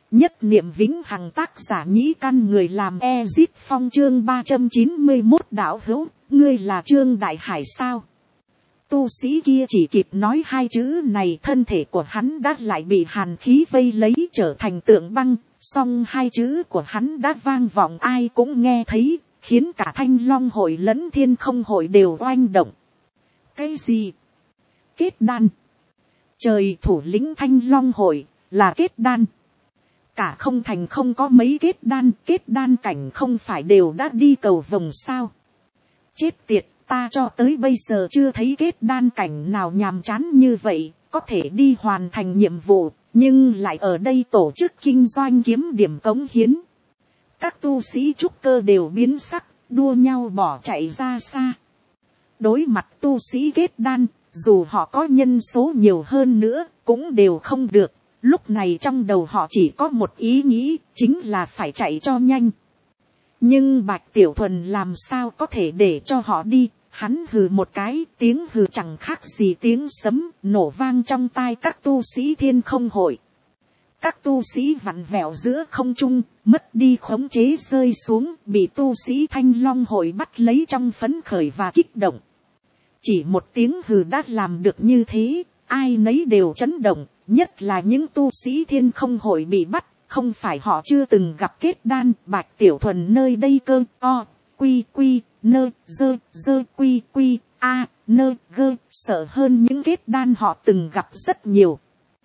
Nhất niệm vĩnh hằng, tác giả Nhĩ Căn, người làm Ezip Phong. Chương 391 đạo hữu, ngươi là Trương Đại Hải sao? Tu sĩ kia chỉ kịp nói hai chữ này, thân thể của hắn đã lại bị hàn khí vây lấy trở thành tượng băng, song hai chữ của hắn đã vang vọng ai cũng nghe thấy, khiến cả Thanh Long hội lẫn Thiên Không hội đều oanh động. Cái gì? Kết đan? Trời, thủ lĩnh Thanh Long hội là kết đan? Cả không thành không có mấy kết đan cảnh không phải đều đã đi cầu vồng sao? Chết tiệt, ta cho tới bây giờ chưa thấy kết đan cảnh nào nhàm chán như vậy, có thể đi hoàn thành nhiệm vụ, nhưng lại ở đây tổ chức kinh doanh kiếm điểm cống hiến. Các tu sĩ trúc cơ đều biến sắc, đua nhau bỏ chạy ra xa. Đối mặt tu sĩ kết đan, dù họ có nhân số nhiều hơn nữa, cũng đều không được. Lúc này trong đầu họ chỉ có một ý nghĩ, chính là phải chạy cho nhanh. Nhưng Bạch Tiểu Thuần làm sao có thể để cho họ đi. Hắn hừ một cái, tiếng hừ chẳng khác gì tiếng sấm, nổ vang trong tai các tu sĩ Thiên Không hội. Các tu sĩ vặn vẹo giữa không trung, mất đi khống chế rơi xuống, bị tu sĩ Thanh Long hội bắt lấy trong phấn khởi và kích động. Chỉ một tiếng hừ đã làm được như thế, ai nấy đều chấn động, nhất là những tu sĩ Thiên Không hội bị bắt, không phải họ chưa từng gặp kết đan. Bạch Tiểu Thuần nơi đây cơ, o, quy quy, nơ, dơ quy quy, a, nơ, gơ, sợ hơn những kết đan họ từng gặp rất nhiều.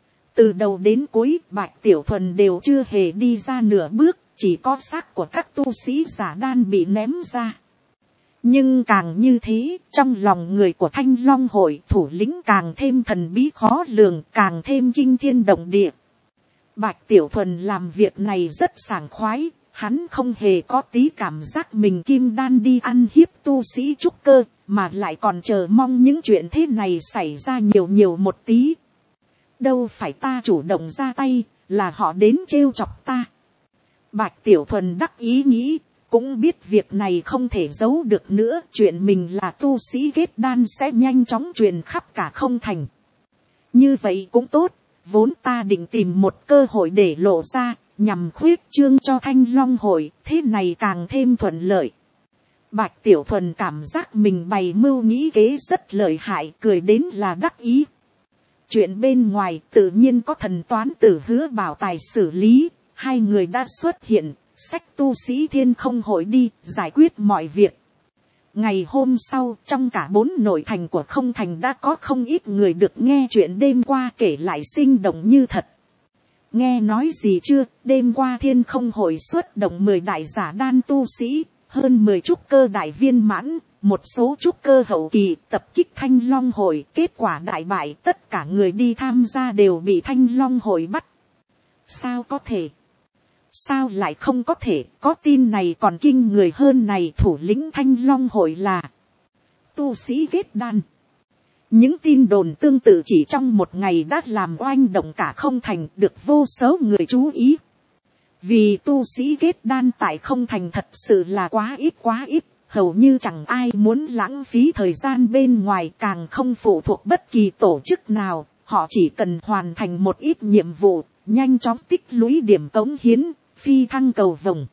Từ đầu đến cuối, Bạch Tiểu Thuần đều chưa hề đi ra nửa bước, chỉ có xác của các tu sĩ giả đan bị ném ra. Nhưng càng như thế, trong lòng người của Thanh Long hội thủ lĩnh càng thêm thần bí khó lường, càng thêm kinh thiên động địa. Bạch Tiểu Thuần làm việc này rất sảng khoái, hắn không hề có tí cảm giác mình kim đan đi ăn hiếp tu sĩ trúc cơ, mà lại còn chờ mong những chuyện thế này xảy ra nhiều một tí. Đâu phải ta chủ động ra tay, là họ đến trêu chọc ta. Bạch Tiểu Thuần đắc ý nghĩ, cũng biết việc này không thể giấu được nữa, chuyện mình là tu sĩ kết đan sẽ nhanh chóng truyền khắp cả không thành. Như vậy cũng tốt, vốn ta định tìm một cơ hội để lộ ra, nhằm khuyết trương cho Thanh Long hội, thế này càng thêm thuận lợi. Bạch Tiểu Thuần cảm giác mình bày mưu nghĩ kế rất lợi hại, cười đến là đắc ý. Chuyện bên ngoài tự nhiên có thần toán tử Hứa Bảo Tài xử lý, hai người đã xuất hiện, xách tu sĩ Thiên Không hội đi, giải quyết mọi việc. Ngày hôm sau, trong cả 4 nội thành của không thành đã có không ít người được nghe chuyện đêm qua kể lại sinh động như thật. Nghe nói gì chưa, đêm qua Thiên Không hội xuất động 10 đại giả đan tu sĩ, hơn 10 trúc cơ đại viên mãn, một số trúc cơ hậu kỳ tập kích Thanh Long hội, kết quả đại bại, tất cả người đi tham gia đều bị Thanh Long hội bắt. Sao có thể? Sao lại không có thể, có tin này còn kinh người hơn này, thủ lĩnh Thanh Long hội là tu sĩ kết đan. Những tin đồn tương tự chỉ trong một ngày đã làm oanh động cả không thành, được vô số người chú ý. Vì tu sĩ kết đan tại không thành thật sự là quá ít, hầu như chẳng ai muốn lãng phí thời gian bên ngoài, càng không phụ thuộc bất kỳ tổ chức nào, họ chỉ cần hoàn thành một ít nhiệm vụ, nhanh chóng tích lũy điểm cống hiến, phi thăng cầu vồng.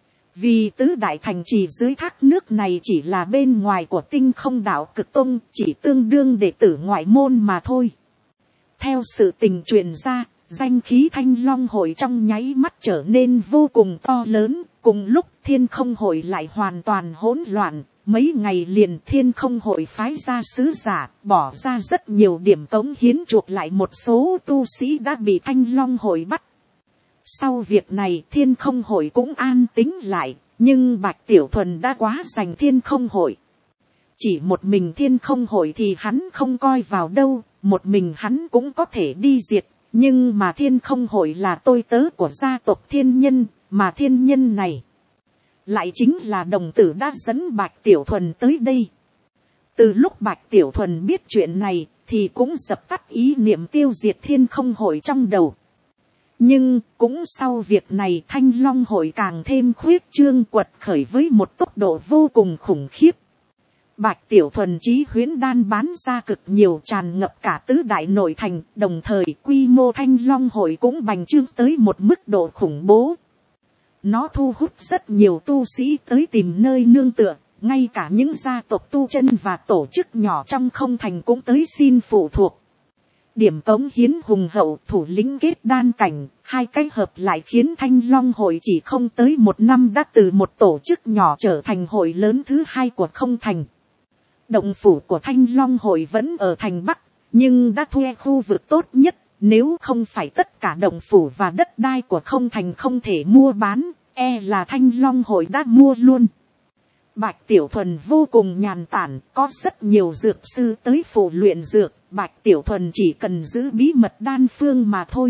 Vì tứ đại thành trì dưới thác nước này chỉ là bên ngoài của Tinh Không Đạo Cực Tông, chỉ tương đương đệ tử ngoại môn mà thôi. Theo sự tình truyền ra, danh khí Thanh Long hội trong nháy mắt trở nên vô cùng to lớn, cùng lúc Thiên Không hội lại hoàn toàn hỗn loạn. Mấy ngày liền Thiên Không hội phái ra sứ giả, bỏ ra rất nhiều điểm cống hiến chuộc lại một số tu sĩ đã bị Thanh Long hội bắt. Sau việc này Thiên Không hội cũng an tính lại, nhưng Bạch Tiểu Thuần đã quá giành Thiên Không hội. Chỉ một mình Thiên Không hội thì hắn không coi vào đâu, một mình hắn cũng có thể đi diệt, nhưng mà Thiên Không hội là tôi tớ của gia tộc Thiên Nhân, mà Thiên Nhân này lại chính là đồng tử đã dẫn Bạch Tiểu Thuần tới đây. Từ lúc Bạch Tiểu Thuần biết chuyện này thì cũng dập tắt ý niệm tiêu diệt Thiên Không hội trong đầu. Nhưng cũng sau việc này Thanh Long hội càng thêm khuyết trương quật khởi với một tốc độ vô cùng khủng khiếp. Bạch Tiểu Thuần chí huyễn đan bán ra cực nhiều, tràn ngập cả tứ đại nội thành, đồng thời quy mô Thanh Long hội cũng bành trướng tới một mức độ khủng bố. Nó thu hút rất nhiều tu sĩ tới tìm nơi nương tựa, ngay cả những gia tộc tu chân và tổ chức nhỏ trong không thành cũng tới xin phụ thuộc. Điểm cống hiến hùng hậu, thủ lĩnh kết đan cảnh, hai cái hợp lại khiến Thanh Long hội chỉ không tới một năm đã từ một tổ chức nhỏ trở thành hội lớn thứ hai của không thành. Động phủ của Thanh Long hội vẫn ở thành Bắc, nhưng đã thuê khu vực tốt nhất, nếu không phải tất cả động phủ và đất đai của không thành không thể mua bán, là Thanh Long hội đã mua luôn. Bạch Tiểu Thuần vô cùng nhàn tản, có rất nhiều dược sư tới phụ luyện dược, Bạch Tiểu Thuần chỉ cần giữ bí mật đan phương mà thôi.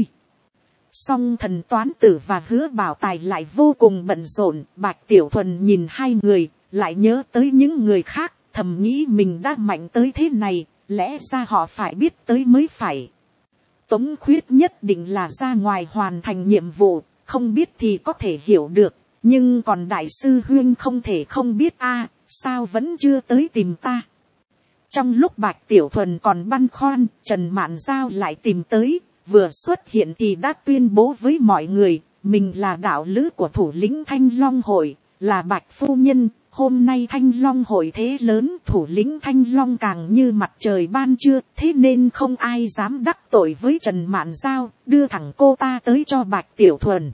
Song Thần Toán Tử và Hứa Bảo Tài lại vô cùng bận rộn, Bạch Tiểu Thuần nhìn hai người, lại nhớ tới những người khác, thầm nghĩ mình đã mạnh tới thế này, lẽ ra họ phải biết tới mới phải. Tống Khuyết nhất định là ra ngoài hoàn thành nhiệm vụ, không biết thì có thể hiểu được, nhưng còn đại sư huynh không thể không biết a, sao vẫn chưa tới tìm ta. Trong lúc Bạch Tiểu Thuần còn băn khoăn, Trần Mạn Giao lại tìm tới, vừa xuất hiện thì đã tuyên bố với mọi người, mình là đạo lữ của thủ lĩnh Thanh Long hội, là Bạch phu nhân. Hôm nay Thanh Long hội thế lớn, thủ lĩnh Thanh Long càng như mặt trời ban trưa, thế nên không ai dám đắc tội với Trần Mạn Giao, đưa thẳng cô ta tới cho Bạch Tiểu Thuần.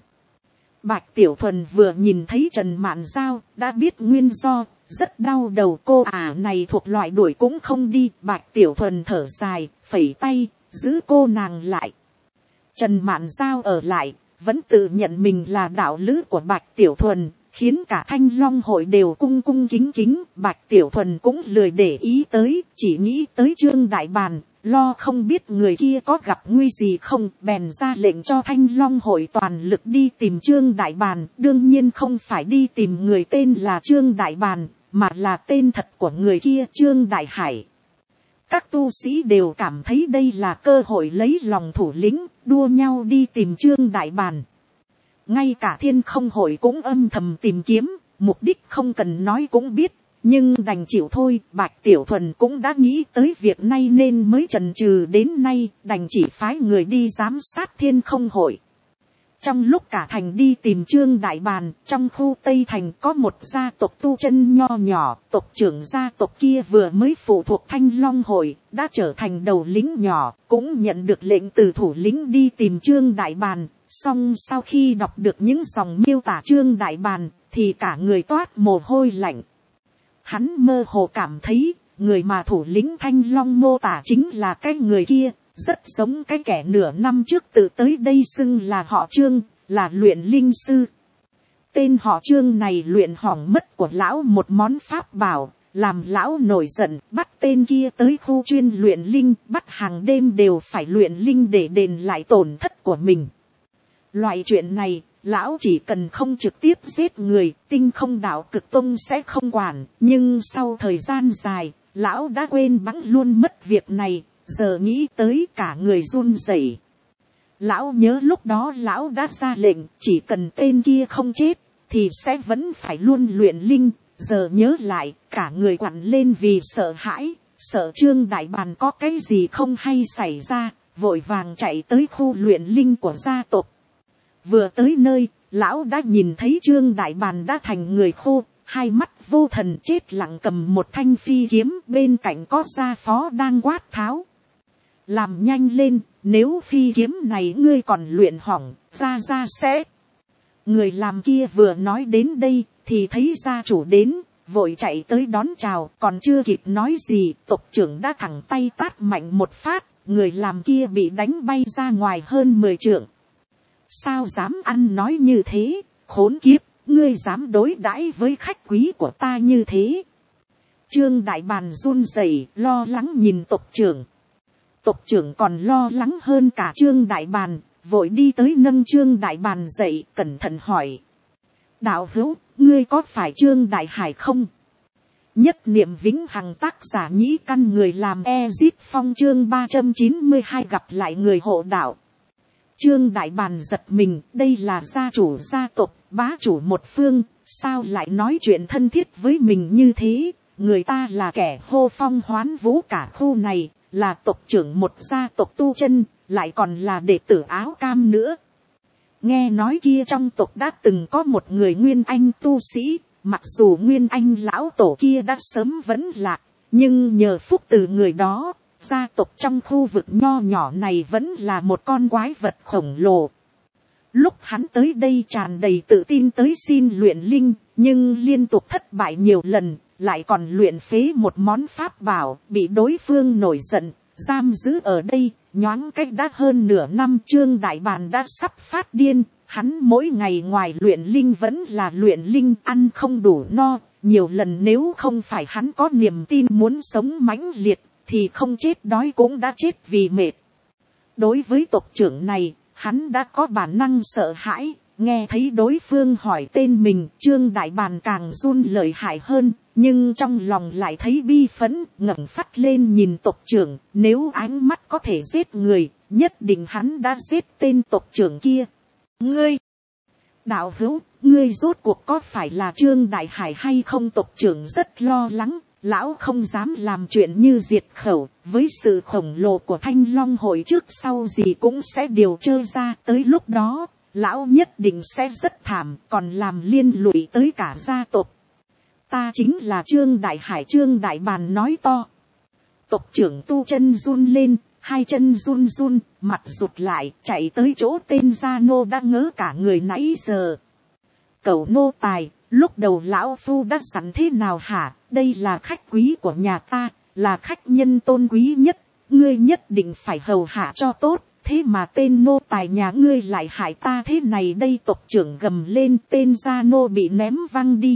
Bạch Tiểu Thuần vừa nhìn thấy Trần Mạn Giao, đã biết nguyên do, rất đau đầu, cô này thuộc loại đuổi cũng không đi. Bạch Tiểu Thuần thở dài, phẩy tay, giữ cô nàng lại. Trần Mạn Giao ở lại, vẫn tự nhận mình là đạo lữ của Bạch Tiểu Thuần, khiến cả Thanh Long hội đều cung cung kính kính. Bạch Tiểu Thuần cũng lười để ý tới, chỉ nghĩ tới Trương Đại Bàn, lo không biết người kia có gặp nguy gì không, bèn ra lệnh cho Thanh Long hội toàn lực đi tìm Trương Đại Bàn. Đương nhiên không phải đi tìm người tên là Trương Đại Bàn, mà là tên thật của người kia, Trương Đại Hải. Các tu sĩ đều cảm thấy đây là cơ hội lấy lòng thủ lĩnh, đua nhau đi tìm Trương Đại Bàn. Ngay cả Thiên Không hội cũng âm thầm tìm kiếm, mục đích không cần nói cũng biết, nhưng đành chịu thôi. Bạch Tiểu Thuần cũng đã nghĩ tới việc này nên mới chần chừ đến nay, đành chỉ phái người đi giám sát Thiên Không hội. Trong lúc cả thành đi tìm Trương Đại Bàn, trong khu Tây Thành có một gia tộc tu chân nho nhỏ, tộc trưởng gia tộc kia vừa mới phụ thuộc Thanh Long hội, đã trở thành đầu lĩnh nhỏ, cũng nhận được lệnh từ thủ lĩnh đi tìm Trương Đại Bàn. Song sau khi đọc được những dòng miêu tả Trương Đại Bàn, thì cả người toát mồ hôi lạnh. Hắn mơ hồ cảm thấy, người mà thủ lĩnh Thanh Long mô tả chính là cái người kia, rất giống cái kẻ nửa năm trước tự tới đây xưng là họ Trương, là luyện linh sư. Tên họ Trương này luyện hỏng mất của lão một món pháp bảo, làm lão nổi giận, bắt tên kia tới khu chuyên luyện linh, bắt hàng đêm đều phải luyện linh để đền lại tổn thất của mình. Loại chuyện này, lão chỉ cần không trực tiếp giết người, Tinh Không Đạo Cực Tông sẽ không quản, nhưng sau thời gian dài, lão đã quên bẵng luôn mất việc này, giờ nghĩ tới cả người run rẩy. Lão nhớ lúc đó lão đã ra lệnh, chỉ cần tên kia không chết, thì sẽ vẫn phải luôn luyện linh, giờ nhớ lại, cả người quặn lên vì sợ hãi, sợ Trương Đại Bàn có cái gì không hay xảy ra, vội vàng chạy tới khu luyện linh của gia tộc. Vừa tới nơi, lão đã nhìn thấy Trương Đại Bàn đã thành người khô, hai mắt vô thần chết lặng cầm một thanh phi kiếm, bên cạnh có gia phó đang quát tháo. Làm nhanh lên, nếu phi kiếm này ngươi còn luyện hỏng, ra sẽ. Người làm kia vừa nói đến đây, thì thấy gia chủ đến, vội chạy tới đón chào, còn chưa kịp nói gì, tộc trưởng đã thẳng tay tát mạnh một phát, người làm kia bị đánh bay ra ngoài hơn 10 trượng. Sao dám ăn nói như thế, khốn kiếp, ngươi dám đối đãi với khách quý của ta như thế. Trương Đại Bàn run rẩy, lo lắng nhìn tộc trưởng. Tộc trưởng còn lo lắng hơn cả Trương Đại Bàn, vội đi tới nâng Trương Đại Bàn dậy, cẩn thận hỏi. Đạo hữu, ngươi có phải Trương Đại Hải không? Nhất niệm vĩnh hằng, tác giả Nhĩ Căn, người làm Ezit Phong, chương 392 gặp lại người hộ đạo. Trương Đại Bàn giật mình, đây là gia chủ gia tộc, bá chủ một phương, sao lại nói chuyện thân thiết với mình như thế, người ta là kẻ hô phong hoán vũ cả khu này, là tộc trưởng một gia tộc tu chân, lại còn là đệ tử áo cam nữa. Nghe nói kia trong tộc đã từng có một người nguyên anh tu sĩ, mặc dù nguyên anh lão tổ kia đã sớm vẫn lạc, nhưng nhờ phúc từ người đó, gia tộc trong khu vực nho nhỏ này vẫn là một con quái vật khổng lồ. Lúc hắn tới đây tràn đầy tự tin tới xin luyện linh, nhưng liên tục thất bại nhiều lần, lại còn luyện phế một món pháp bảo, bị đối phương nổi giận, giam giữ ở đây. Nhoáng cách đã hơn nửa năm, Trương Đại Bàn đã sắp phát điên. Hắn mỗi ngày ngoài luyện linh vẫn là luyện linh, ăn không đủ no. Nhiều lần nếu không phải hắn có niềm tin muốn sống mãnh liệt, thì không chết đói cũng đã chết vì mệt. Đối với tộc trưởng này, hắn đã có bản năng sợ hãi. Nghe thấy đối phương hỏi tên mình, Trương Đại Bàn càng run lợi hại hơn, nhưng trong lòng lại thấy bi phẫn, ngẩng phát lên nhìn tộc trưởng. Nếu ánh mắt có thể giết người, nhất định hắn đã giết tên tộc trưởng kia. Ngươi, đạo hữu, ngươi rốt cuộc có phải là Trương Đại Hải hay không? Tộc trưởng rất lo lắng, lão không dám làm chuyện như diệt khẩu. Với sự khổng lồ của Thanh Long hội, trước sau gì cũng sẽ điều trơ ra, tới lúc đó lão nhất định sẽ rất thảm, còn làm liên lụy tới cả gia tộc. Ta chính là Trương Đại Hải. Trương Đại Bàn nói to. Tộc trưởng tu chân run lên, hai chân run run, mặt rụt lại, chạy tới chỗ tên gia nô đã ngớ cả người nãy giờ. Cậu nô tài, lúc đầu lão phu đã sẵn thế nào hả? Đây là khách quý của nhà ta, là khách nhân tôn quý nhất, ngươi nhất định phải hầu hạ cho tốt. Thế mà tên nô tài nhà ngươi lại hại ta thế này đây. Tộc trưởng gầm lên, tên gia nô bị ném văng đi.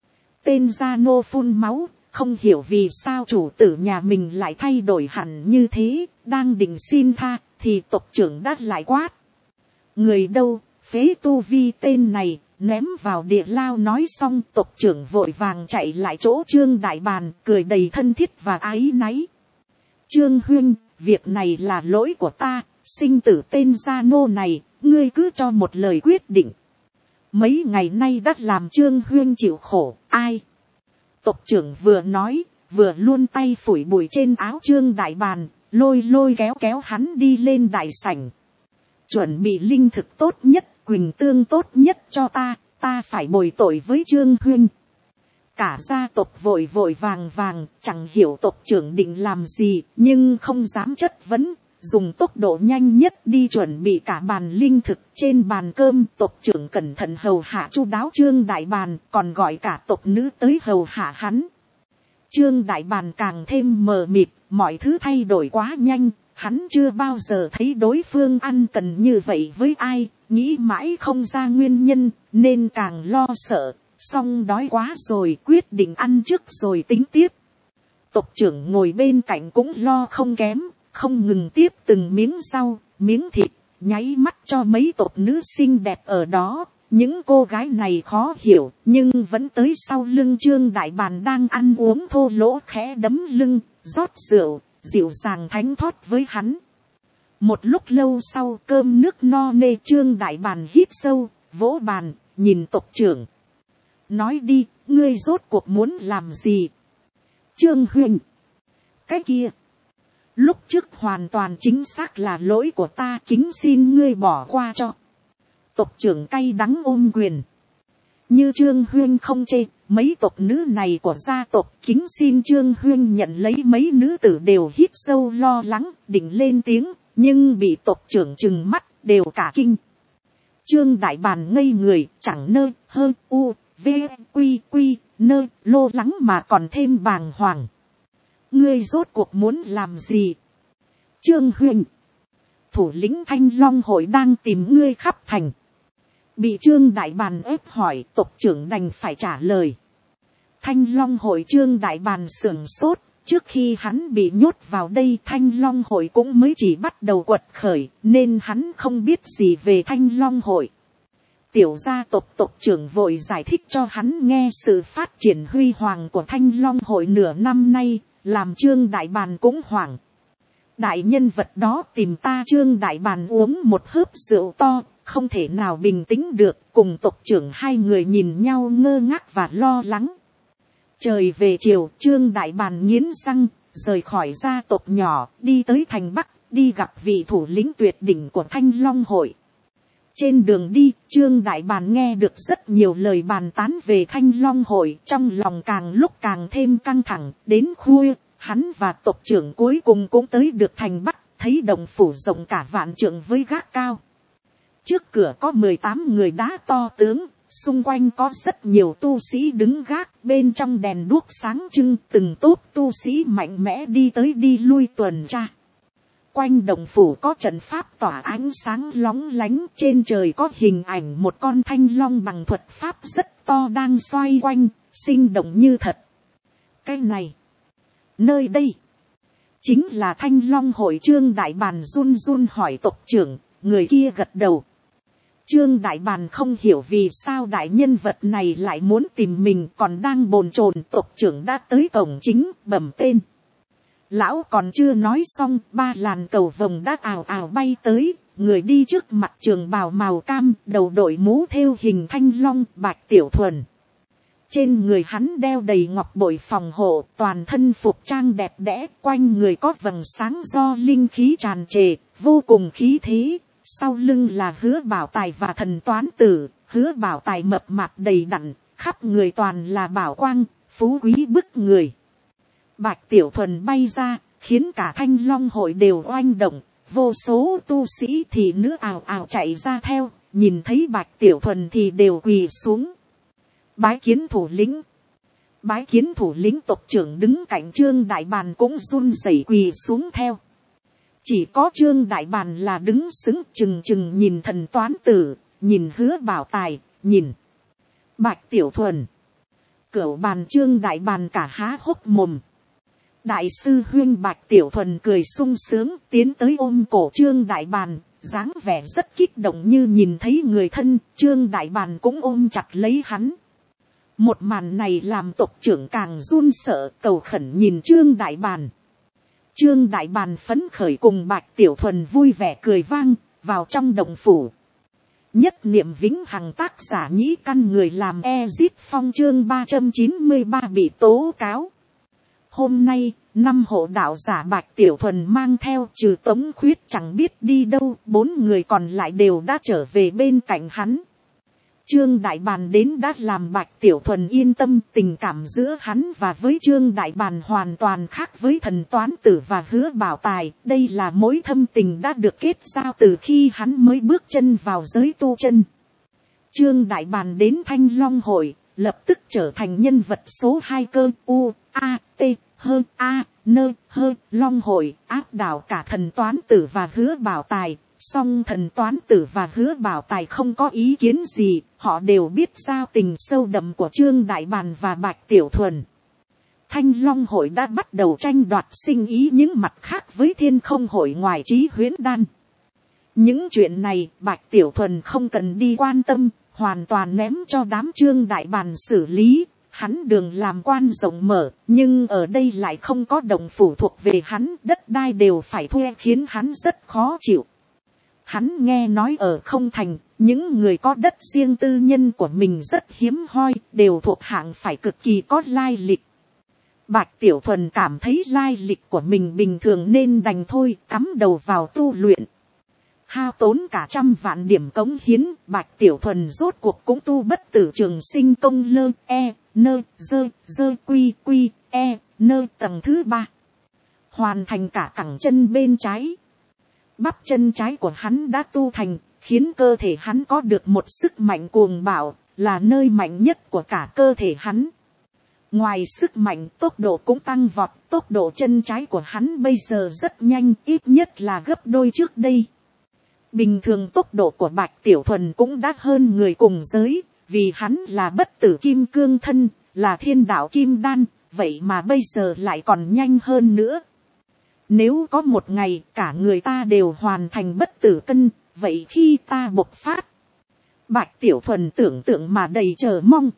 Tên gia nô phun máu, không hiểu vì sao chủ tử nhà mình lại thay đổi hẳn như thế. Đang định xin tha, thì tộc trưởng đã lại quát. Người đâu, phế tu vi tên này, ném vào địa lao. Nói xong tộc trưởng vội vàng chạy lại chỗ Trương Đại Bàn, cười đầy thân thiết và áy náy. Trương huynh, việc này là lỗi của ta. Sinh tử tên gia nô này, ngươi cứ cho một lời quyết định. Mấy ngày nay đã làm Trương huynh chịu khổ, ai? Tộc trưởng vừa nói, vừa luôn tay phủi bụi trên áo Trương Đại Bàn, lôi kéo hắn đi lên đại sảnh. Chuẩn bị linh thực tốt nhất, quỳnh tương tốt nhất cho ta phải bồi tội với Trương huynh. Cả gia tộc vội vàng, chẳng hiểu tộc trưởng định làm gì, nhưng không dám chất vấn. Dùng tốc độ nhanh nhất đi chuẩn bị cả bàn linh thực. Trên bàn cơm, tộc trưởng cẩn thận hầu hạ chu đáo Trương Đại Bàn, còn gọi cả tộc nữ tới hầu hạ hắn. Trương Đại Bàn càng thêm mờ mịt, mọi thứ thay đổi quá nhanh, hắn chưa bao giờ thấy đối phương ăn cần như vậy với ai, nghĩ mãi không ra nguyên nhân, nên càng lo sợ. Xong đói quá rồi, quyết định ăn trước rồi tính tiếp. Tộc trưởng ngồi bên cạnh cũng lo không kém, không ngừng tiếp từng miếng rau, miếng thịt, nháy mắt cho mấy tộc nữ xinh đẹp ở đó. Những cô gái này khó hiểu, nhưng vẫn tới sau lưng Trương Đại Bàn đang ăn uống thô lỗ, khẽ đấm lưng, rót rượu, dịu dàng thánh thót với hắn. Một lúc lâu sau, cơm nước no nê, Trương Đại Bàn hít sâu, vỗ bàn, nhìn tộc trưởng. Nói đi, ngươi rốt cuộc muốn làm gì? Trương huynh, cái kia, lúc trước hoàn toàn chính xác là lỗi của ta, kính xin ngươi bỏ qua cho. Tộc trưởng cay đắng ôm quyền. Như Trương huynh không chê, mấy tộc nữ này của gia tộc, kính xin Trương huynh nhận lấy. Mấy nữ tử đều hít sâu lo lắng, định lên tiếng, nhưng bị tộc trưởng trừng mắt, đều cả kinh. Trương Đại Bàn ngây người, chẳng nơi, hơn, u, v, quy, nơi, lô lắng mà còn thêm bàng hoàng. Ngươi rốt cuộc muốn làm gì? Trương huynh, thủ lĩnh Thanh Long hội đang tìm ngươi khắp thành. Bị Trương Đại Bàn ép hỏi, tộc trưởng đành phải trả lời. Thanh Long hội, Trương Đại Bàn sửng sốt. Trước khi hắn bị nhốt vào đây, Thanh Long hội cũng mới chỉ bắt đầu quật khởi, nên hắn không biết gì về Thanh Long hội. Tiểu gia tộc tộc trưởng vội giải thích cho hắn nghe sự phát triển huy hoàng của Thanh Long hội nửa năm nay, làm Trương Đại Bàn cũng hoảng. Đại nhân vật đó tìm ta. Trương Đại Bàn uống một hớp rượu to, không thể nào bình tĩnh được, cùng tộc trưởng hai người nhìn nhau ngơ ngác và lo lắng. Trời về chiều, Trương Đại Bàn nghiến răng, rời khỏi gia tộc nhỏ, đi tới thành Bắc, đi gặp vị thủ lĩnh tuyệt đỉnh của Thanh Long hội. Trên đường đi, Trương Đại Bàn nghe được rất nhiều lời bàn tán về Thanh Long hội, trong lòng càng lúc càng thêm căng thẳng. Đến khuya, hắn và tộc trưởng cuối cùng cũng tới được thành Bắc, thấy đồng phủ rộng cả vạn trượng với gác cao. Trước cửa có 18 người đá to tướng, xung quanh có rất nhiều tu sĩ đứng gác, bên trong đèn đuốc sáng trưng, từng tốp tu sĩ mạnh mẽ đi tới đi lui tuần tra. Quanh đồng phủ có trận pháp tỏa ánh sáng lóng lánh, trên trời có hình ảnh một con thanh long bằng thuật pháp rất to đang xoay quanh, sinh động như thật. Cái này, nơi đây, chính là Thanh Long hội. Trương Đại Bàn run run hỏi tộc trưởng, người kia gật đầu. Trương Đại Bàn không hiểu vì sao đại nhân vật này lại muốn tìm mình, còn đang bồn chồn, tộc trưởng đã tới cổng chính, bẩm tên. Lão còn chưa nói xong, 3 làn cầu vồng đã ào ào bay tới, người đi trước mặt trường bào màu cam, đầu đội mũ thêu hình thanh long, Bạch Tiểu Thuần. Trên người hắn đeo đầy ngọc bội phòng hộ, toàn thân phục trang đẹp đẽ, quanh người có vầng sáng do linh khí tràn trề, vô cùng khí thế. Sau lưng là Hứa Bảo Tài và Thần Toán Tử, Hứa Bảo Tài mập mạp đầy đặn, khắp người toàn là bảo quang, phú quý bức người. Bạch Tiểu Thuần bay ra, khiến cả Thanh Long hội đều oanh động, vô số tu sĩ thì nữ ào ào chạy ra theo, nhìn thấy Bạch Tiểu Thuần thì đều quỳ xuống. Bái kiến thủ lĩnh. Bái kiến thủ lĩnh. Tộc trưởng đứng cạnh Trương Đại Bàn cũng run rẩy quỳ xuống theo. Chỉ có Trương Đại Bàn là đứng sững chừng chừng nhìn Thần Toán Tử, nhìn Hứa Bảo Tài, nhìn Bạch Tiểu Thuần. Cửu bàn Trương Đại Bàn cả há hốc mồm. Đại sư huynh Bạch Tiểu Thuần cười sung sướng tiến tới ôm cổ Trương Đại Bàn, dáng vẻ rất kích động như nhìn thấy người thân. Trương Đại Bàn cũng ôm chặt lấy hắn. Một màn này làm tộc trưởng càng run sợ, cầu khẩn nhìn Trương Đại Bàn. Trương Đại Bàn phấn khởi cùng Bạch Tiểu Thuần vui vẻ cười vang, vào trong động phủ. Nhất niệm vĩnh hằng. Tác giả Nhĩ Căn. Người làm Ezip Phong. Chương 393 bị tố cáo. Hôm nay, 5 hộ đạo giả Bạch Tiểu Thuần mang theo, trừ Tống Khuyết chẳng biết đi đâu, 4 người còn lại đều đã trở về bên cạnh hắn. Trương Đại Bàn đến đã làm Bạch Tiểu Thuần yên tâm, tình cảm giữa hắn và với Trương Đại Bàn hoàn toàn khác với Thần Toán Tử và Hứa Bảo Tài. Đây là mối thâm tình đã được kết giao từ khi hắn mới bước chân vào giới tu chân. Trương Đại Bàn đến Thanh Long hội, lập tức trở thành nhân vật số 2 cơ U, A, T, Hơ, A, Nơ, Hơ, Long hội, áp đảo cả Thần Toán Tử và Hứa Bảo Tài. Song Thần Toán Tử và Hứa Bảo Tài không có ý kiến gì, họ đều biết giao tình sâu đậm của Trương Đại Bàn và Bạch Tiểu Thuần. Thanh Long hội đã bắt đầu tranh đoạt sinh ý những mặt khác với Thiên Không hội ngoài Chí Huyễn Đan. Những chuyện này Bạch Tiểu Thuần không cần đi quan tâm, hoàn toàn ném cho đám Trương Đại Bàn xử lý. Hắn đường làm quan rộng mở, nhưng ở đây lại không có đồng phủ thuộc về hắn, đất đai đều phải thuê khiến hắn rất khó chịu. Hắn nghe nói ở Không Thành, những người có đất riêng tư nhân của mình rất hiếm hoi, đều thuộc hạng phải cực kỳ có lai lịch. Bạch Tiểu Thuần cảm thấy lai lịch của mình bình thường nên đành thôi, cắm đầu vào tu luyện. Hao tốn cả 100 vạn điểm cống hiến, Bạch Tiểu Thuần rốt cuộc cũng tu bất tử trường sinh công lơ, nơ, dơ, quy, nơ tầng thứ 3. Hoàn thành cả cẳng chân bên trái. Bắp chân trái của hắn đã tu thành, khiến cơ thể hắn có được một sức mạnh cuồng bạo, là nơi mạnh nhất của cả cơ thể hắn. Ngoài sức mạnh, tốc độ cũng tăng vọt, tốc độ chân trái của hắn bây giờ rất nhanh, ít nhất là gấp đôi trước đây. Bình thường tốc độ của Bạch Tiểu Thuần cũng đã hơn người cùng giới, vì hắn là bất tử kim cương thân, là thiên đạo kim đan, vậy mà bây giờ lại còn nhanh hơn nữa. Nếu có một ngày cả người ta đều hoàn thành bất tử cân, vậy khi ta bộc phát. Bạch Tiểu Thuần tưởng tượng mà đầy chờ mong.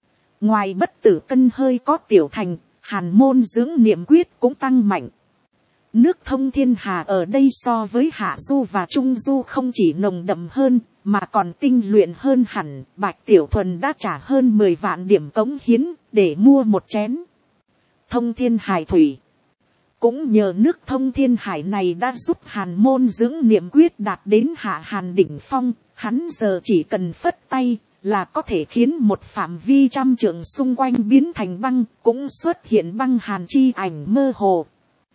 Ngoài bất tử cân hơi có tiểu thành, hàn môn dưỡng niệm quyết cũng tăng mạnh. Nước thông thiên hà ở đây so với hạ du và trung du không chỉ nồng đậm hơn, mà còn tinh luyện hơn hẳn. Bạch Tiểu Thuần đã trả hơn 10 vạn điểm cống hiến để mua một chén Thông Thiên Hải thủy. Cũng nhờ nước Thông Thiên Hải này đã giúp Hàn môn dưỡng niệm quyết đạt đến hạ hàn đỉnh phong. Hắn giờ chỉ cần phất tay là có thể khiến một phạm vi 100 trượng xung quanh biến thành băng, cũng xuất hiện băng hàn chi ảnh mơ hồ.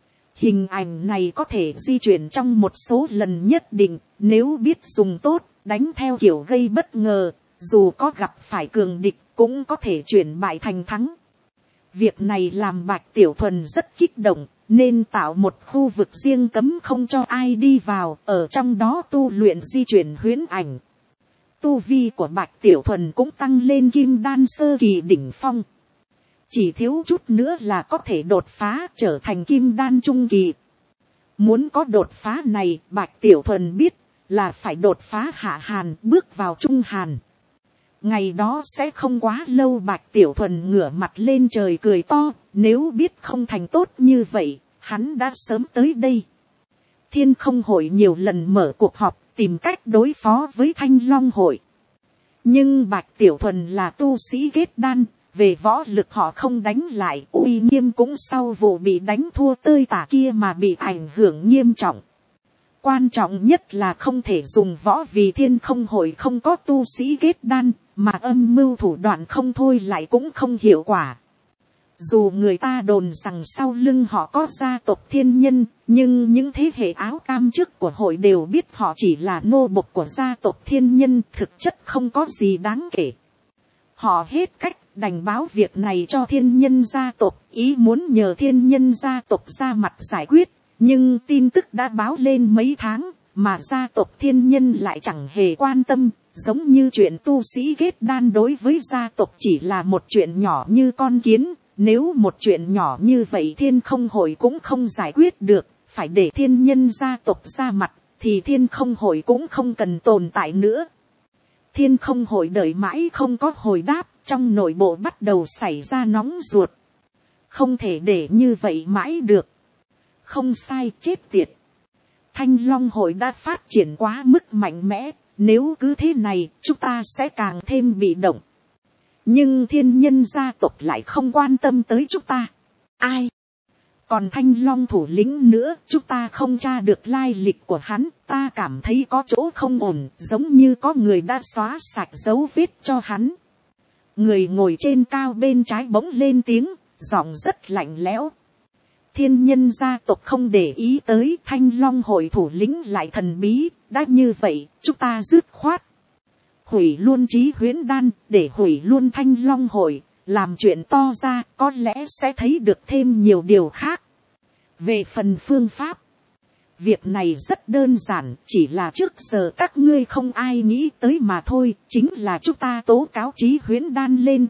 Hình ảnh này có thể di chuyển trong một số lần nhất định, nếu biết dùng tốt, đánh theo kiểu gây bất ngờ, dù có gặp phải cường địch cũng có thể chuyển bại thành thắng. Việc này làm Bạch Tiểu Thuần rất kích động, nên tạo một khu vực riêng cấm không cho ai đi vào, ở trong đó tu luyện di chuyển huyễn ảnh. Tu vi của Bạch Tiểu Thuần cũng tăng lên kim đan sơ kỳ đỉnh phong. Chỉ thiếu chút nữa là có thể đột phá trở thành kim đan trung kỳ. Muốn có đột phá này, Bạch Tiểu Thuần biết là phải đột phá hạ hàn, bước vào trung hàn. Ngày đó sẽ không quá lâu. Bạch Tiểu Thuần ngửa mặt lên trời cười to, nếu biết không thành tốt như vậy, hắn đã sớm tới đây. Thiên Không Hội nhiều lần mở cuộc họp tìm cách đối phó với Thanh Long Hội. Nhưng Bạch Tiểu Thuần là tu sĩ kết đan, về võ lực họ không đánh lại, uy nghiêm cũng sau vụ bị đánh thua tơi tả kia mà bị ảnh hưởng nghiêm trọng. Quan trọng nhất là không thể dùng võ, vì Thiên Không Hội không có tu sĩ kết đan, mà âm mưu thủ đoạn không thôi lại cũng không hiệu quả. Dù người ta đồn rằng sau lưng họ có gia tộc thiên nhân, nhưng những thế hệ áo cam trước của hội đều biết họ chỉ là nô bộc của gia tộc thiên nhân, thực chất không có gì đáng kể. Họ hết cách đành báo việc này cho thiên nhân gia tộc, ý muốn nhờ thiên nhân gia tộc ra mặt giải quyết, nhưng tin tức đã báo lên mấy tháng, mà gia tộc thiên nhân lại chẳng hề quan tâm, giống như chuyện tu sĩ kết đan đối với gia tộc chỉ là một chuyện nhỏ như con kiến. Nếu một chuyện nhỏ như vậy Thiên Không Hội cũng không giải quyết được, phải để thiên nhân gia tộc ra mặt, thì Thiên Không Hội cũng không cần tồn tại nữa. Thiên Không Hội đợi mãi không có hồi đáp, trong nội bộ bắt đầu xảy ra nóng ruột. Không thể để như vậy mãi được. Không sai, chết tiệt. Thanh Long Hội đã phát triển quá mức mạnh mẽ, nếu cứ thế này chúng ta sẽ càng thêm bị động. Nhưng thiên nhân gia tộc lại không quan tâm tới chúng ta. Ai? Còn Thanh Long thủ lĩnh nữa, chúng ta không tra được lai lịch của hắn, ta cảm thấy có chỗ không ổn, giống như có người đã xóa sạch dấu vết cho hắn. Người ngồi trên cao bên trái bỗng lên tiếng, giọng rất lạnh lẽo. Thiên nhân gia tộc không để ý tới, Thanh Long hội thủ lĩnh lại thần bí, đã như vậy, chúng ta dứt khoát hủy luôn Chí Huyễn Đan, để hủy luôn Thanh Long hội, làm chuyện to ra, có lẽ sẽ thấy được thêm nhiều điều khác. Về phần phương pháp, việc này rất đơn giản, chỉ là trước giờ các ngươi không ai nghĩ tới mà thôi, chính là chúng ta tố cáo Chí Huyễn Đan lên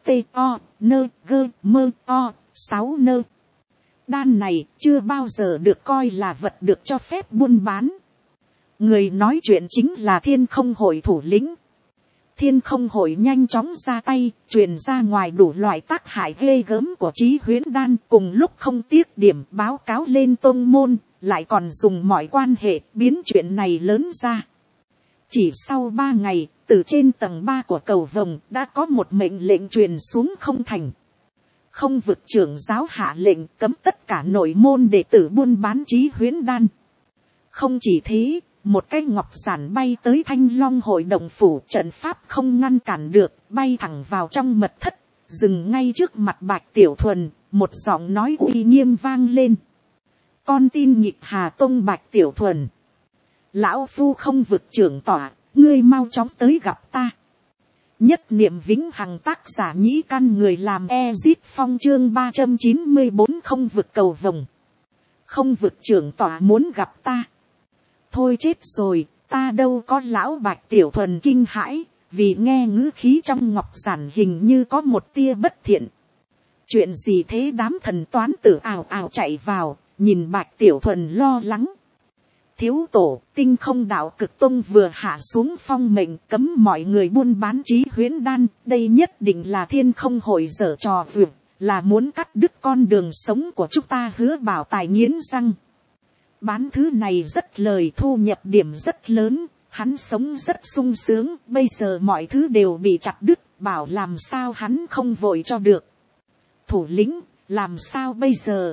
TONGMO6 đan này chưa bao giờ được coi là vật được cho phép buôn bán. Người nói chuyện chính là Thiên Không Hội thủ lĩnh. Thiên Không Hội nhanh chóng ra tay, truyền ra ngoài đủ loại tác hại ghê gớm của Chí Huyễn Đan, cùng lúc không tiếc điểm báo cáo lên tông môn, lại còn dùng mọi quan hệ biến chuyện này lớn ra. Chỉ sau 3 ngày, từ trên tầng 3 của cầu vồng đã có một mệnh lệnh truyền xuống không thành. Không vực trưởng giáo hạ lệnh cấm tất cả nội môn đệ tử buôn bán Chí Huyễn Đan. Không chỉ thế, một cái ngọc giản bay tới Thanh Long hội động phủ, trận pháp không ngăn cản được, bay thẳng vào trong mật thất, dừng ngay trước mặt Bạch Tiểu Thuần, một giọng nói uy nghiêm vang lên. Con tin Nhịp Hà Tông Bạch Tiểu Thuần. Lão phu không vực trưởng tỏa, ngươi mau chóng tới gặp ta. Nhất niệm vĩnh hằng, tác giả Nhĩ Căn, người làm Ezit Phong, chương 394 không vực cầu vồng. Không vực trưởng tỏa muốn gặp ta. Thôi chết rồi, ta đâu có. Lão Bạch Tiểu Thuần kinh hãi, vì nghe ngữ khí trong ngọc giản hình như có một tia bất thiện. Chuyện gì thế? Đám thần toán tử ào ào chạy vào, nhìn Bạch Tiểu Thuần lo lắng. Thiếu tổ, Tinh Không Đạo Cực Tông vừa hạ xuống phong mệnh cấm mọi người buôn bán Chí Huyễn Đan, đây nhất định là Thiên Không Hội giở trò vượt, là muốn cắt đứt con đường sống của chúng ta. Hứa Bảo Tài nghiến răng. Bán thứ này rất lời, thu nhập điểm rất lớn, Hắn sống rất sung sướng, bây giờ mọi thứ đều bị chặt đứt, bảo làm sao hắn không vội cho được. Thủ lĩnh, làm sao bây giờ?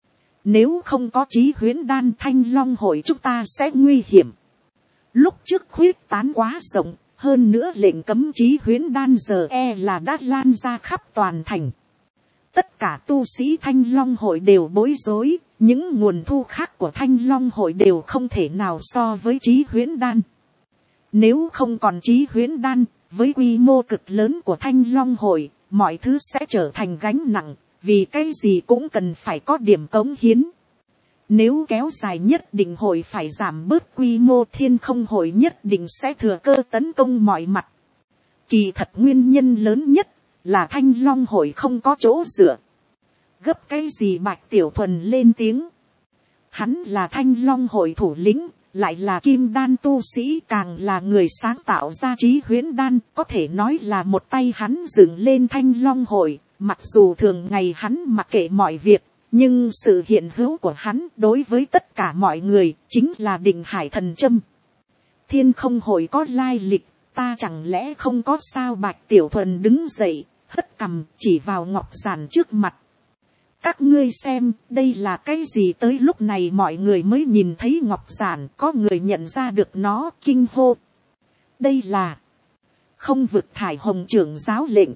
Nếu không có Chí Huyễn Đan, Thanh Long hội chúng ta sẽ nguy hiểm. Lúc trước khuyết tán quá rộng, hơn nữa lệnh cấm Chí Huyễn Đan giờ là đã lan ra khắp toàn thành. Tất cả tu sĩ Thanh Long hội đều bối rối, những nguồn thu khác của Thanh Long hội đều không thể nào so với Chí Huyễn Đan. Nếu không còn Chí Huyễn Đan, với quy mô cực lớn của Thanh Long hội, mọi thứ sẽ trở thành gánh nặng, vì cái gì cũng cần phải có điểm cống hiến. Nếu kéo dài nhất định hội phải giảm bớt quy mô, Thiên Không hội nhất định sẽ thừa cơ tấn công mọi mặt. Kỳ thật nguyên nhân lớn nhất là Thanh Long hội không có chỗ dựa. Gấp cái gì? Bạch Tiểu Thuần lên tiếng. Hắn là Thanh Long hội thủ lĩnh, lại là kim đan tu sĩ, càng là người sáng tạo ra Chí Huyễn Đan, có thể nói là một tay hắn dựng lên Thanh Long hội. Mặc dù thường ngày hắn mặc kệ mọi việc, nhưng sự hiện hữu của hắn đối với tất cả mọi người chính là định hải thần châm. Thiên Không hội có lai lịch, ta chẳng lẽ không có sao? Bạch Tiểu Thuần đứng dậy, hất cằm chỉ vào ngọc giản trước mặt. Các ngươi xem, đây là cái gì? Tới lúc này mọi người mới nhìn thấy ngọc giản, có người nhận ra được nó, kinh hô. Đây là Không Vực Thải Hồng trưởng giáo lệnh.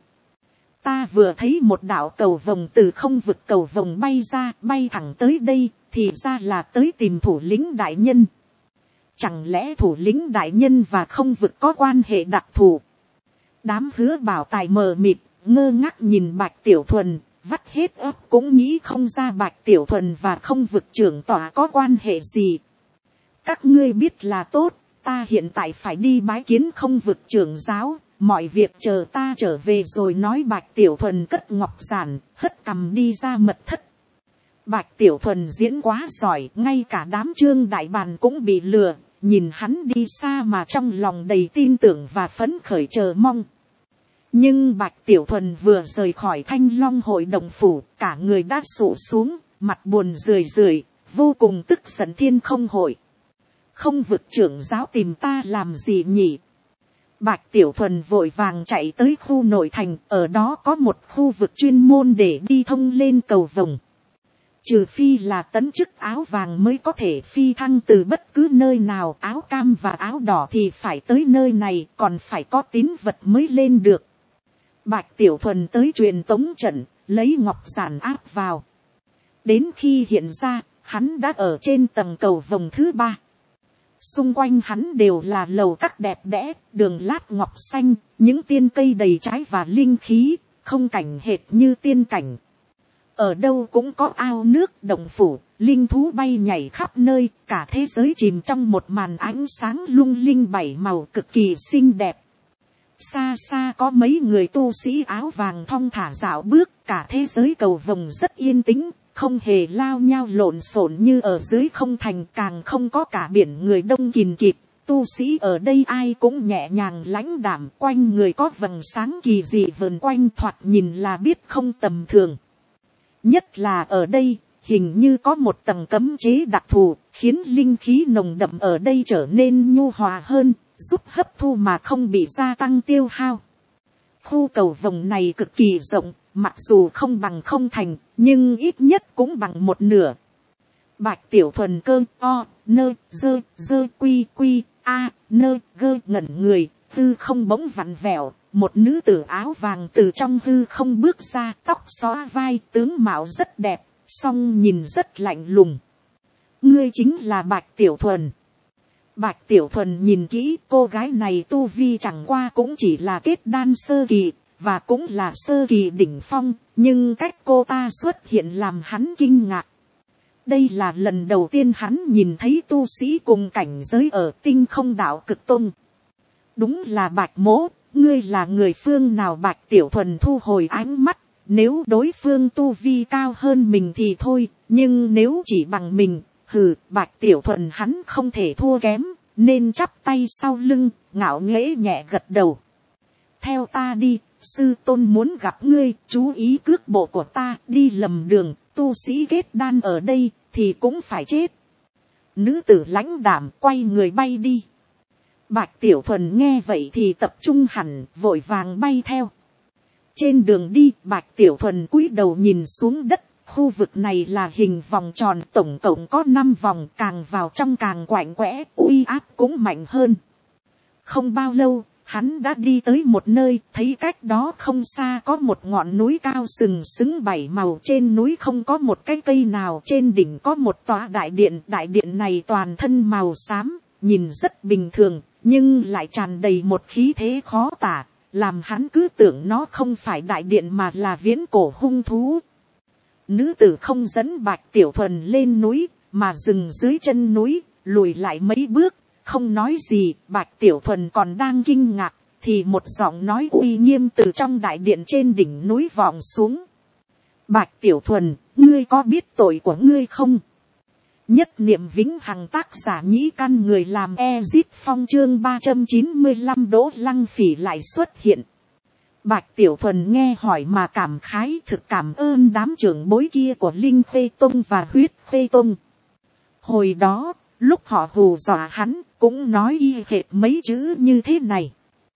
Ta vừa thấy một đạo cầu vồng từ Không Vực cầu vồng bay ra, bay thẳng tới đây, thì ra là tới tìm thủ lĩnh đại nhân. Chẳng lẽ thủ lĩnh đại nhân và Không Vực có quan hệ đặc thù? Đám Hứa Bảo Tài mờ mịt, ngơ ngác nhìn Bạch Tiểu Thuần, vắt hết óc cũng nghĩ không ra Bạch Tiểu Thuần và Không Vực trưởng tọa có quan hệ gì. Các ngươi biết là tốt, ta hiện tại phải đi bái kiến Không Vực trưởng giáo, mọi việc chờ ta trở về rồi nói. Bạch Tiểu Thuần cất ngọc giản, hất cằm đi ra mật thất. Bạch Tiểu Thuần diễn quá giỏi, ngay cả đám Trương Đại Bàn cũng bị lừa, nhìn hắn đi xa mà trong lòng đầy tin tưởng và phấn khởi chờ mong. Nhưng Bạch Tiểu Thuần vừa rời khỏi Thanh Long hội đồng phủ, cả người đã sụ xuống, mặt buồn rười rượi, vô cùng tức giận. Thiên Không hội, Không Vực trưởng giáo tìm ta làm gì nhỉ? Bạch Tiểu Thuần vội vàng chạy tới khu nội thành, ở đó có một khu vực chuyên môn để đi thông lên cầu vồng. Trừ phi là tấn chức áo vàng mới có thể phi thăng từ bất cứ nơi nào, áo cam và áo đỏ thì phải tới nơi này, còn phải có tín vật mới lên được. Bạch Tiểu Thuần tới truyền tống trận, lấy ngọc giản áp vào. Đến khi hiện ra, hắn đã ở trên tầng cầu vồng thứ 3. Xung quanh hắn đều là lầu các đẹp đẽ, đường lát ngọc xanh, những tiên cây đầy trái và linh khí, không cảnh hệt như tiên cảnh. Ở đâu cũng có ao nước, động phủ, linh thú bay nhảy khắp nơi, cả thế giới chìm trong một màn ánh sáng lung linh 7 màu cực kỳ xinh đẹp. Xa xa có mấy người tu sĩ áo vàng thong thả dạo bước, cả thế giới cầu vồng rất yên tĩnh, không hề lao nhao lộn xộn như ở dưới không thành, càng không có cả biển người đông kìm kịt. Tu sĩ ở đây ai cũng nhẹ nhàng lãnh đạm, quanh người có vầng sáng kỳ dị vờn quanh, thoạt nhìn là biết không tầm thường. Nhất là ở đây, hình như có một tầng cấm chế đặc thù, khiến linh khí nồng đậm ở đây trở nên nhu hòa hơn, giúp hấp thu mà không bị gia tăng tiêu hao. Khu cầu vồng này cực kỳ rộng, mặc dù không bằng không thành, nhưng ít nhất cũng bằng một nửa. Bạch Tiểu Thuần cơ o, nơ, dơ quy quy, a, nơ, gơ ngẩn người, hư không bỗng vặn vẹo, một nữ tử áo vàng từ trong hư không bước ra, tóc xóa vai, tướng mạo rất đẹp, song nhìn rất lạnh lùng. Ngươi chính là Bạch Tiểu Thuần. Bạch Tiểu Thuần nhìn kỹ, cô gái này tu vi chẳng qua cũng chỉ là kết đan sơ kỳ, và cũng là sơ kỳ đỉnh phong, nhưng cách cô ta xuất hiện làm hắn kinh ngạc. Đây là lần đầu tiên hắn nhìn thấy tu sĩ cùng cảnh giới ở Tinh Không Đạo Cực Tông. Đúng là Bạch mỗ, ngươi là người phương nào? Bạch Tiểu Thuần thu hồi ánh mắt, nếu đối phương tu vi cao hơn mình thì thôi, nhưng nếu chỉ bằng mình, Bạch Tiểu Thuần hắn không thể thua kém, nên chắp tay sau lưng, ngạo nghễ nhẹ gật đầu. Theo ta đi, sư tôn muốn gặp ngươi, chú ý cước bộ của ta, đi lầm đường, tu sĩ kết đan ở đây, thì cũng phải chết. Nữ tử lãnh đạm quay người bay đi. Bạch Tiểu Thuần nghe vậy thì tập trung hẳn, vội vàng bay theo. Trên đường đi, Bạch Tiểu Thuần cúi đầu nhìn xuống đất. Khu vực này là hình vòng tròn, tổng cộng có 5 vòng, càng vào trong càng quạnh quẽ, uy áp cũng mạnh hơn. Không bao lâu, hắn đã đi tới một nơi, thấy cách đó không xa có một ngọn núi cao sừng sững 7 màu, trên núi không có một cái cây nào, trên đỉnh có một tòa đại điện này toàn thân màu xám, nhìn rất bình thường, nhưng lại tràn đầy một khí thế khó tả, làm hắn cứ tưởng nó không phải đại điện mà là viễn cổ hung thú. Nữ tử không dẫn Bạch Tiểu Thuần lên núi, mà dừng dưới chân núi, lùi lại mấy bước, không nói gì. Bạch Tiểu Thuần còn đang kinh ngạc, thì một giọng nói uy nghiêm từ trong đại điện trên đỉnh núi vọng xuống. Bạch Tiểu Thuần, ngươi có biết tội của ngươi không? Nhất niệm vĩnh hằng, tác giả Nhĩ Căn, người làm Ezit Phong, chương 395 Đỗ Lăng Phỉ lại xuất hiện. Bạch Tiểu Thuần nghe hỏi mà cảm khái, thực cảm ơn đám trưởng bối kia của Linh Khê Tông và Huyết Khê Tông. Hồi đó, lúc họ hù dọa hắn, cũng nói y hệt mấy chữ như thế này.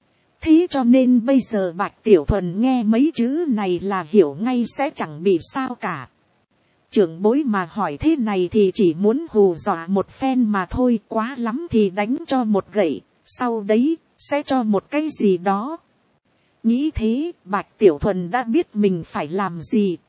Thế cho nên bây giờ Bạch Tiểu Thuần nghe mấy chữ này là hiểu ngay sẽ chẳng bị sao cả. Trưởng bối mà hỏi thế này thì chỉ muốn hù dọa một phen mà thôi, quá lắm thì đánh cho một gậy, sau đấy sẽ cho một cái gì đó. Nghĩ thế, Bạch Tiểu Thuần đã biết mình phải làm gì.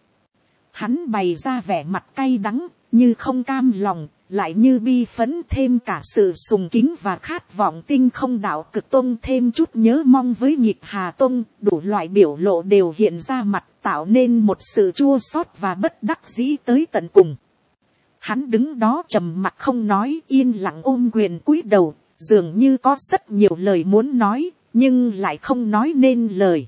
Hắn bày ra vẻ mặt cay đắng, như không cam lòng, lại như bi phấn, thêm cả sự sùng kính và khát vọng tinh không đạo cực tông, thêm chút nhớ mong với Nghịch Hà Tông, đủ loại biểu lộ đều hiện ra mặt, tạo nên một sự chua xót và bất đắc dĩ tới tận cùng. Hắn đứng đó trầm mặc không nói, yên lặng ôm quyền cúi đầu, dường như có rất nhiều lời muốn nói, nhưng lại không nói nên lời.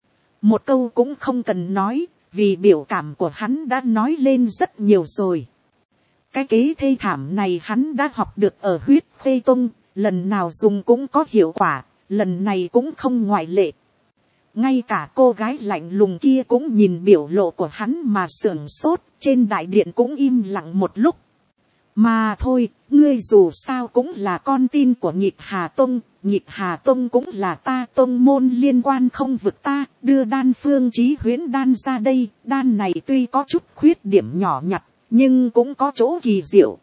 Một câu cũng không cần nói, vì biểu cảm của hắn đã nói lên rất nhiều rồi. Cái kế thê thảm này hắn đã học được ở Huyết Khê Tông, lần nào dùng cũng có hiệu quả, lần này cũng không ngoại lệ. Ngay cả cô gái lạnh lùng kia cũng nhìn biểu lộ của hắn mà sửng sốt, trên đại điện cũng im lặng một lúc. Mà thôi, ngươi dù sao cũng là con tin của Nghịch Hà Tông, Nghịch Hà Tông cũng là ta tông môn liên quan không vực ta, đưa đan phương chí huyễn đan ra đây, đan này tuy có chút khuyết điểm nhỏ nhặt, nhưng cũng có chỗ kỳ diệu.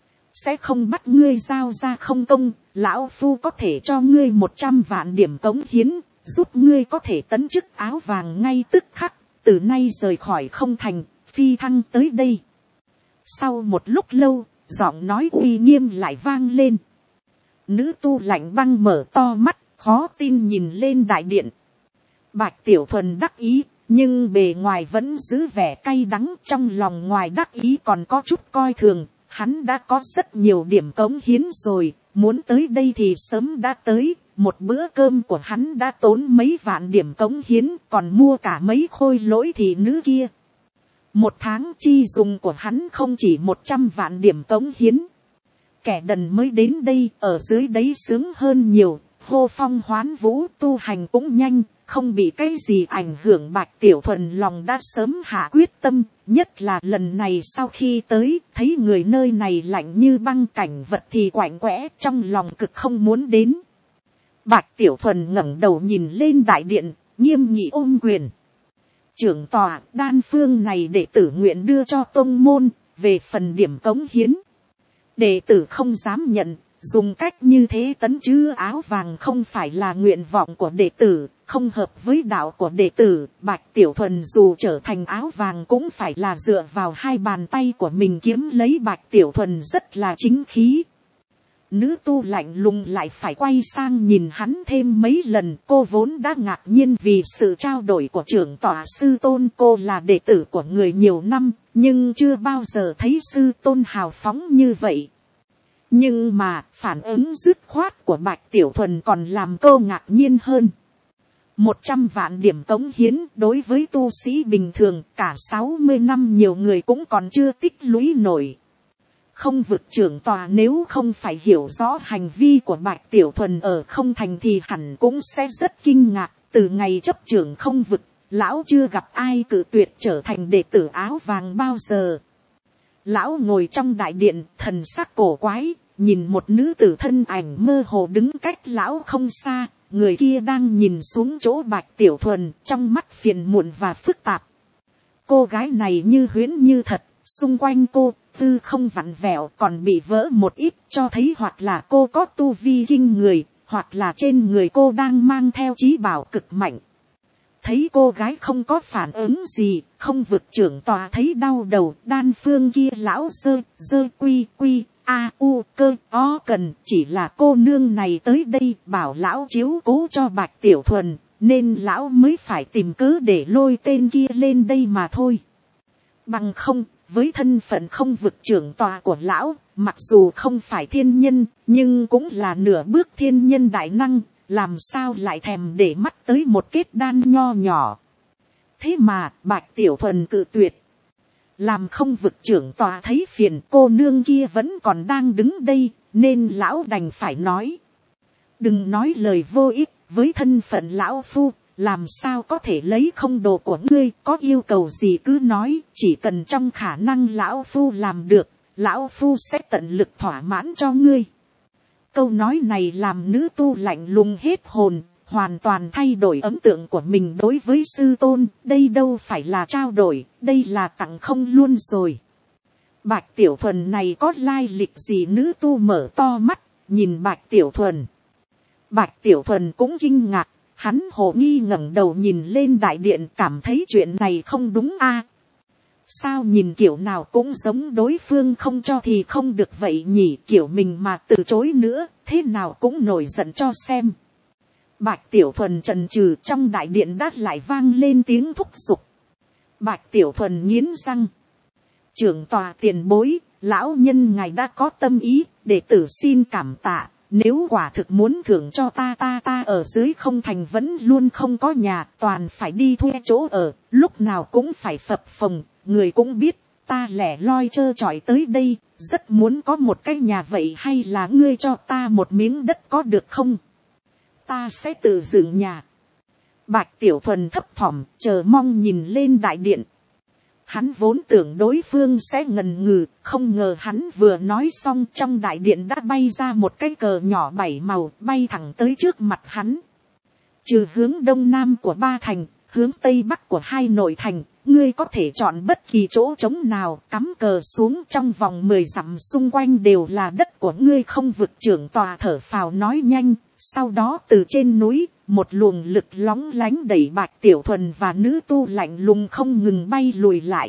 Sẽ không bắt ngươi giao ra không công, lão phu có thể cho ngươi 100 vạn điểm cống hiến, giúp ngươi có thể tấn chức áo vàng ngay tức khắc, từ nay rời khỏi không thành, phi thăng tới đây. Sau một lúc lâu, giọng nói uy nghiêm lại vang lên. Nữ tu lạnh băng mở to mắt, khó tin nhìn lên đại điện. Bạch Tiểu Thuần đắc ý, nhưng bề ngoài vẫn giữ vẻ cay đắng, trong lòng ngoài đắc ý còn có chút coi thường. Hắn đã có rất nhiều điểm cống hiến rồi, muốn tới đây thì sớm đã tới. Một bữa cơm của hắn đã tốn mấy vạn điểm cống hiến, còn mua cả mấy khôi lỗi thị nữ kia. Một tháng chi dùng của hắn không chỉ 100 vạn điểm cống hiến. Kẻ đần mới đến đây, ở dưới đấy sướng hơn nhiều, hô phong hoán vũ, tu hành cũng nhanh, không bị cái gì ảnh hưởng. Bạch Tiểu Thuần lòng đã sớm hạ quyết tâm, nhất là lần này sau khi tới, thấy người nơi này lạnh như băng, cảnh vật thì quạnh quẽ, trong lòng cực không muốn đến. Bạch Tiểu Thuần ngẩng đầu nhìn lên đại điện, nghiêm nghị ôm quyền. Trưởng tòa, đan phương này đệ tử nguyện đưa cho tông môn, về phần điểm cống hiến. Đệ tử không dám nhận, dùng cách như thế tấn chứa áo vàng không phải là nguyện vọng của đệ tử, không hợp với đạo của đệ tử. Bạch Tiểu Thuần dù trở thành áo vàng cũng phải là dựa vào hai bàn tay của mình kiếm lấy. Bạch Tiểu Thuần rất là chính khí. Nữ tu lạnh lùng lại phải quay sang nhìn hắn thêm mấy lần. Cô vốn đã ngạc nhiên vì sự trao đổi của trưởng tọa sư tôn. Cô là đệ tử của người nhiều năm, nhưng chưa bao giờ thấy sư tôn hào phóng như vậy. Nhưng mà phản ứng dứt khoát của Bạch Tiểu Thuần còn làm cô ngạc nhiên hơn. 100 vạn điểm cống hiến đối với tu sĩ bình thường cả 60 năm nhiều người cũng còn chưa tích lũy nổi. Không vực trưởng tòa nếu không phải hiểu rõ hành vi của Bạch Tiểu Thuần ở không thành thì hẳn cũng sẽ rất kinh ngạc. Từ ngày chấp trưởng không vực, lão chưa gặp ai cự tuyệt trở thành đệ tử áo vàng bao giờ. Lão ngồi trong đại điện, thần sắc cổ quái, nhìn một nữ tử thân ảnh mơ hồ đứng cách lão không xa, người kia đang nhìn xuống chỗ Bạch Tiểu Thuần, trong mắt phiền muộn và phức tạp. Cô gái này như huyễn như thật, xung quanh cô tư không vặn vẹo, còn bị vỡ một ít, cho thấy hoặc là cô có tu vi kinh người, hoặc là trên người cô đang mang theo trí bảo cực mạnh. Thấy cô gái không có phản ứng gì, không vực trưởng tòa thấy đau đầu, đan phương kia lão dơ quy a u cơ o cần, chỉ là cô nương này tới đây bảo lão chiếu cố cho Bạch Tiểu Thuần, nên lão mới phải tìm cớ để lôi tên kia lên đây mà thôi. Bằng không, với thân phận không vực trưởng tòa của lão, mặc dù không phải thiên nhân, nhưng cũng là nửa bước thiên nhân đại năng, làm sao lại thèm để mắt tới một kết đan nho nhỏ. Thế mà Bạch Tiểu Thuần cự tuyệt. Làm không vực trưởng tòa thấy phiền, cô nương kia vẫn còn đang đứng đây, nên lão đành phải nói. Đừng nói lời vô ích, với thân phận lão phu, làm sao có thể lấy không đồ của ngươi, có yêu cầu gì cứ nói, chỉ cần trong khả năng lão phu làm được, lão phu sẽ tận lực thỏa mãn cho ngươi. Câu nói này làm nữ tu lạnh lùng hết hồn, hoàn toàn thay đổi ấn tượng của mình đối với sư tôn, đây đâu phải là trao đổi, đây là tặng không luôn rồi. Bạch Tiểu Thuần này có lai lịch gì? Nữ tu mở to mắt, nhìn Bạch Tiểu Thuần. Bạch Tiểu Thuần cũng kinh ngạc, hắn hồ nghi ngẩng đầu nhìn lên đại điện, cảm thấy chuyện này không đúng a. Sao nhìn kiểu nào cũng giống đối phương không cho thì không được vậy nhỉ, kiểu mình mà từ chối nữa, thế nào cũng nổi giận cho xem. Bạch Tiểu Thuần chần chừ, trong đại điện đát lại vang lên tiếng thúc giục. Bạch Tiểu Thuần nghiến răng. Trưởng tòa tiền bối, lão nhân ngài đã có tâm ý, đệ tử xin cảm tạ. Nếu quả thực muốn thưởng cho ta ở dưới không thành vẫn luôn không có nhà, toàn phải đi thuê chỗ ở, lúc nào cũng phải phập phồng, người cũng biết, ta lẻ loi trơ trọi tới đây, rất muốn có một cái nhà vậy, hay là ngươi cho ta một miếng đất có được không? Ta sẽ tự dựng nhà. Bạch Tiểu Thuần thấp thỏm, chờ mong nhìn lên đại điện. Hắn vốn tưởng đối phương sẽ ngần ngừ, không ngờ hắn vừa nói xong trong đại điện đã bay ra một cái cờ nhỏ 7 màu, bay thẳng tới trước mặt hắn. Trừ hướng đông nam của 3 thành, hướng tây bắc của 2 nội thành, ngươi có thể chọn bất kỳ chỗ trống nào, cắm cờ xuống, trong vòng 10 dặm xung quanh đều là đất của ngươi. Không vực trưởng tòa thở phào nói nhanh, sau đó từ trên núi, một luồng lực lóng lánh đẩy Bạch Tiểu Thuần và nữ tu lạnh lùng không ngừng bay lùi lại.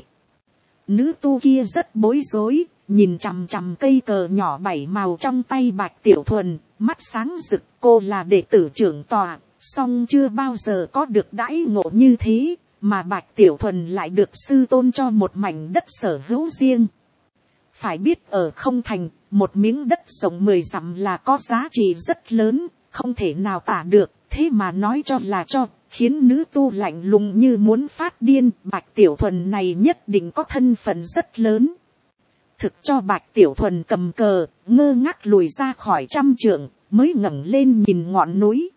Nữ tu kia rất bối rối, nhìn chằm chằm cây cờ nhỏ 7 màu trong tay Bạch Tiểu Thuần, mắt sáng rực. Cô là đệ tử trưởng tòa, song chưa bao giờ có được đãi ngộ như thế, mà Bạch Tiểu Thuần lại được sư tôn cho một mảnh đất sở hữu riêng. Phải biết ở không thành, một miếng đất rộng 10 dặm là có giá trị rất lớn, không thể nào tả được, thế mà nói cho là cho, khiến nữ tu lạnh lùng như muốn phát điên. Bạch Tiểu Thuần này nhất định có thân phận rất lớn. Thực cho Bạch Tiểu Thuần cầm cờ, ngơ ngác lùi ra khỏi 100 trượng, mới ngẩng lên nhìn ngọn núi.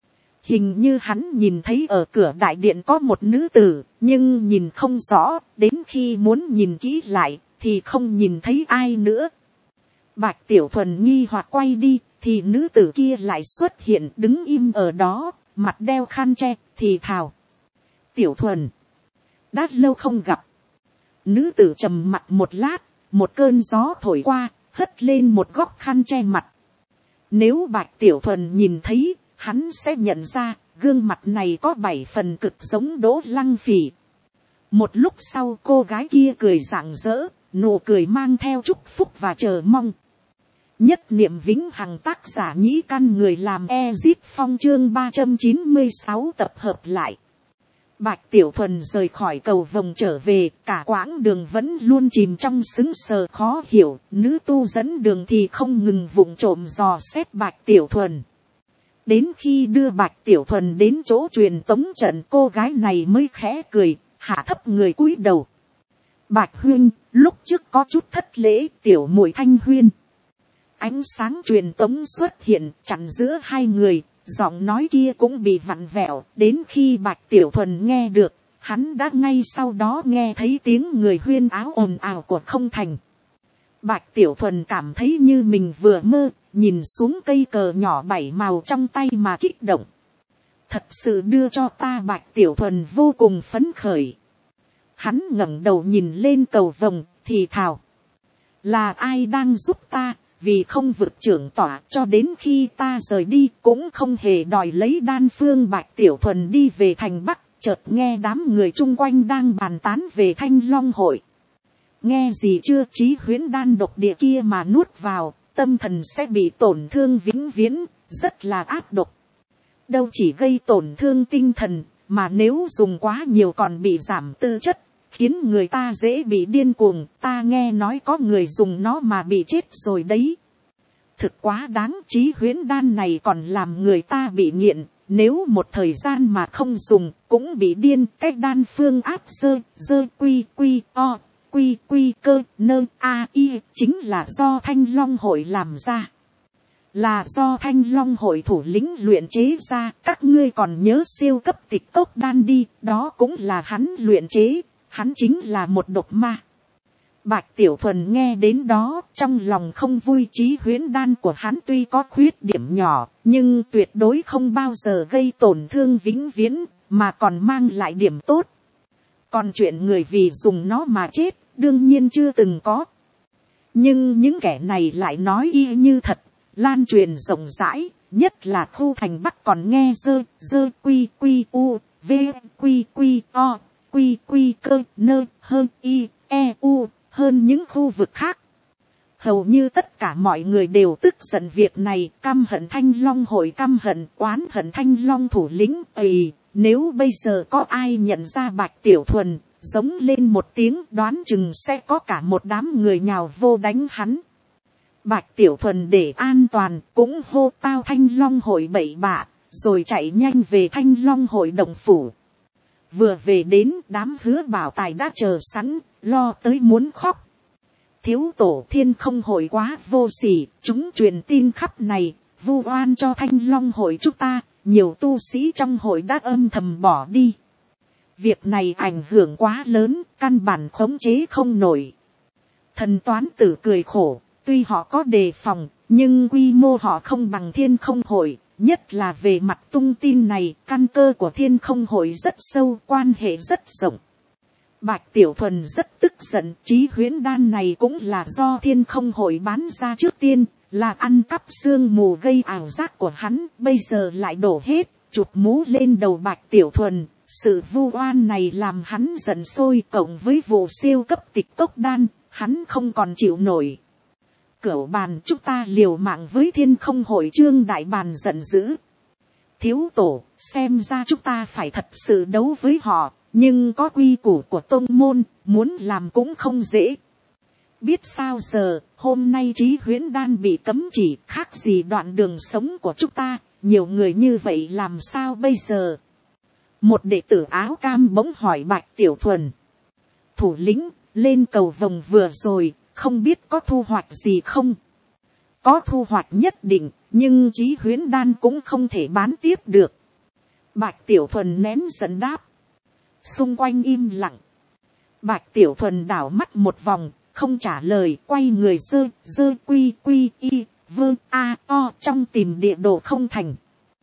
Hình như hắn nhìn thấy ở cửa đại điện có một nữ tử, nhưng nhìn không rõ, đến khi muốn nhìn kỹ lại, thì không nhìn thấy ai nữa. Bạch Tiểu Thuần nghi hoặc quay đi, thì nữ tử kia lại xuất hiện đứng im ở đó, mặt đeo khăn che, thì thào. Tiểu Thuần, đã lâu không gặp. Nữ tử trầm mặt một lát, một cơn gió thổi qua, hất lên một góc khăn che mặt. Nếu Bạch Tiểu Thuần nhìn thấy, hắn sẽ nhận ra, gương mặt này có 7 phần cực giống Đỗ Lăng Phỉ. Một lúc sau cô gái kia cười rạng rỡ, nụ cười mang theo chúc phúc và chờ mong. Nhất niệm vĩnh hằng, tác giả Nhĩ Căn, người làm Ezip Phong, chương 396 tập hợp lại. Bạch Tiểu Thuần rời khỏi cầu vồng trở về, cả quãng đường vẫn luôn chìm trong sững sờ khó hiểu, nữ tu dẫn đường thì không ngừng vụng trộm dò xét Bạch Tiểu Thuần. Đến khi đưa Bạch Tiểu Thuần đến chỗ truyền tống trận, cô gái này mới khẽ cười, hạ thấp người cúi đầu. Bạch huynh, lúc trước có chút thất lễ, tiểu muội Thanh Huyên. Ánh sáng truyền tống xuất hiện chặn giữa hai người, giọng nói kia cũng bị vặn vẹo. Đến khi Bạch Tiểu Thuần nghe được, hắn đã ngay sau đó nghe thấy tiếng người huyên áo ồn ào của không thành. Bạch Tiểu Thuần cảm thấy như mình vừa mơ, nhìn xuống cây cờ nhỏ 7 màu trong tay mà kích động. Thật sự đưa cho ta. Bạch Tiểu Thuần vô cùng phấn khởi. Hắn ngẩng đầu nhìn lên cầu vồng, thì thào. Là ai đang giúp ta, vì không vực trưởng tỏa cho đến khi ta rời đi cũng không hề đòi lấy đan phương. Bạch Tiểu Thuần đi về thành Bắc, chợt nghe đám người chung quanh đang bàn tán về Thanh Long hội. Nghe gì chưa? Chí huyễn đan độc địa kia mà nuốt vào, tâm thần sẽ bị tổn thương vĩnh viễn, rất là ác độc. Đâu chỉ gây tổn thương tinh thần, mà nếu dùng quá nhiều còn bị giảm tư chất, khiến người ta dễ bị điên cuồng. Ta nghe nói có người dùng nó mà bị chết rồi đấy. Thực quá đáng. Chí huyễn đan này còn làm người ta bị nghiện, nếu một thời gian mà không dùng cũng bị điên. Cái đan phương áp dơ quy o quy cơ nơ a i chính là do Thanh Long hội làm ra, là do Thanh Long hội thủ lĩnh luyện chế ra. Các ngươi còn nhớ siêu cấp tịch cốc đan đi, đó cũng là hắn luyện chế, hắn chính là một độc ma. Bạch Tiểu Thuần nghe đến đó, trong lòng không vui. Chí huyễn đan của hắn tuy có khuyết điểm nhỏ, nhưng tuyệt đối không bao giờ gây tổn thương vĩnh viễn, mà còn mang lại điểm tốt. Còn chuyện người vì dùng nó mà chết, đương nhiên chưa từng có. Nhưng những kẻ này lại nói y như thật, lan truyền rộng rãi, nhất là khu thành Bắc còn nghe dơ quy u v quy o quy cơ nơ hơn i e u hơn những khu vực khác. Hầu như tất cả mọi người đều tức giận việc này, căm hận Thanh Long hội, căm hận oán hận Thanh Long thủ lĩnh. Nếu bây giờ có ai nhận ra Bạch Tiểu Thuần, giống lên một tiếng, đoán chừng sẽ có cả một đám người nhào vô đánh hắn. Bạch Tiểu Thuần để an toàn cũng hô tao Thanh Long hội bậy bạ, rồi chạy nhanh về Thanh Long hội động phủ. Vừa về đến, đám Hứa Bảo Tài đã chờ sẵn, lo tới muốn khóc. Thiếu tổ Thiên Không hội quá vô sỉ, chúng truyền tin khắp này, vu oan cho Thanh Long hội chúng ta. Nhiều tu sĩ trong hội đã âm thầm bỏ đi. Việc này ảnh hưởng quá lớn, căn bản khống chế không nổi. Thần Toán Tử cười khổ, tuy họ có đề phòng, nhưng quy mô họ không bằng Thiên Không hội. Nhất là về mặt tung tin này, căn cơ của Thiên Không hội rất sâu, quan hệ rất rộng. Bạch Tiểu Thuần rất tức giận. Chí huyễn đan này cũng là do Thiên Không hội bán ra trước tiên, là ăn cắp sương mù gây ảo giác của hắn, bây giờ lại đổ hết, chụp mũ lên đầu Bạch Tiểu Thuần. Sự vu oan này làm hắn giận sôi, cộng với vụ siêu cấp tịch cốc đan, hắn không còn chịu nổi. Cửu bàn chúng ta liều mạng với Thiên Không hội. Trương Đại Bàn giận dữ. Thiếu tổ, xem ra chúng ta phải thật sự đấu với họ, nhưng có quy củ của tông môn, muốn làm cũng không dễ. Biết sao giờ, hôm nay Chí huyễn đan bị cấm chỉ, khác gì đoạn đường sống của chúng ta, nhiều người như vậy làm sao bây giờ? Một đệ tử áo cam bỗng hỏi Bạch Tiểu Thuần. Thủ lĩnh, lên cầu vồng vừa rồi, không biết có thu hoạch gì không? Có thu hoạch nhất định, nhưng Chí huyễn đan cũng không thể bán tiếp được. Bạch Tiểu Thuần nén giận đáp. Xung quanh im lặng. Bạch Tiểu Thuần đảo mắt một vòng, không trả lời, quay người dơ quy y vơ a o trong tìm địa đồ không thành.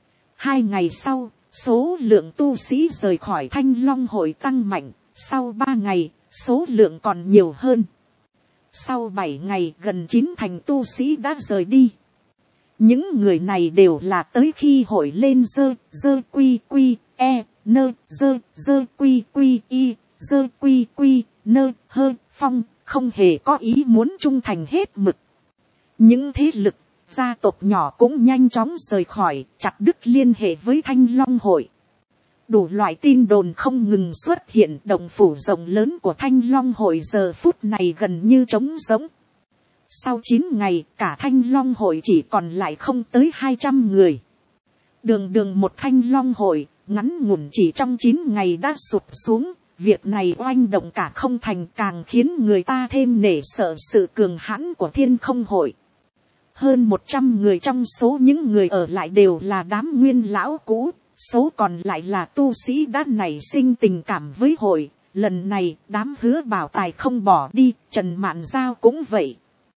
2 ngày sau, số lượng tu sĩ rời khỏi Thanh Long hội tăng mạnh. Sau 3 ngày, số lượng còn nhiều hơn. Sau 7 ngày, gần 9 thành tu sĩ đã rời đi. Những người này đều là tới khi hội lên dơ quy e nơ dơ quy y dơ quy nơ hơ phong, không hề có ý muốn trung thành hết mực. Những thế lực, gia tộc nhỏ cũng nhanh chóng rời khỏi, chặt đứt liên hệ với Thanh Long hội. Đủ loại tin đồn không ngừng xuất hiện, động phủ rộng lớn của Thanh Long hội giờ phút này gần như trống rỗng. Sau 9 ngày, cả Thanh Long hội chỉ còn lại không tới 200 người. Đường một Thanh Long hội, ngắn ngủn chỉ trong 9 ngày đã sụp xuống. Việc này oanh động cả không thành, càng khiến người ta thêm nể sợ sự cường hãn của Thiên Không hội. Hơn 100 người trong số những người ở lại đều là đám nguyên lão cũ, số còn lại là tu sĩ đã nảy sinh tình cảm với hội. Lần này đám Hứa Bảo Tài không bỏ đi, Trần Mạn Giao cũng vậy.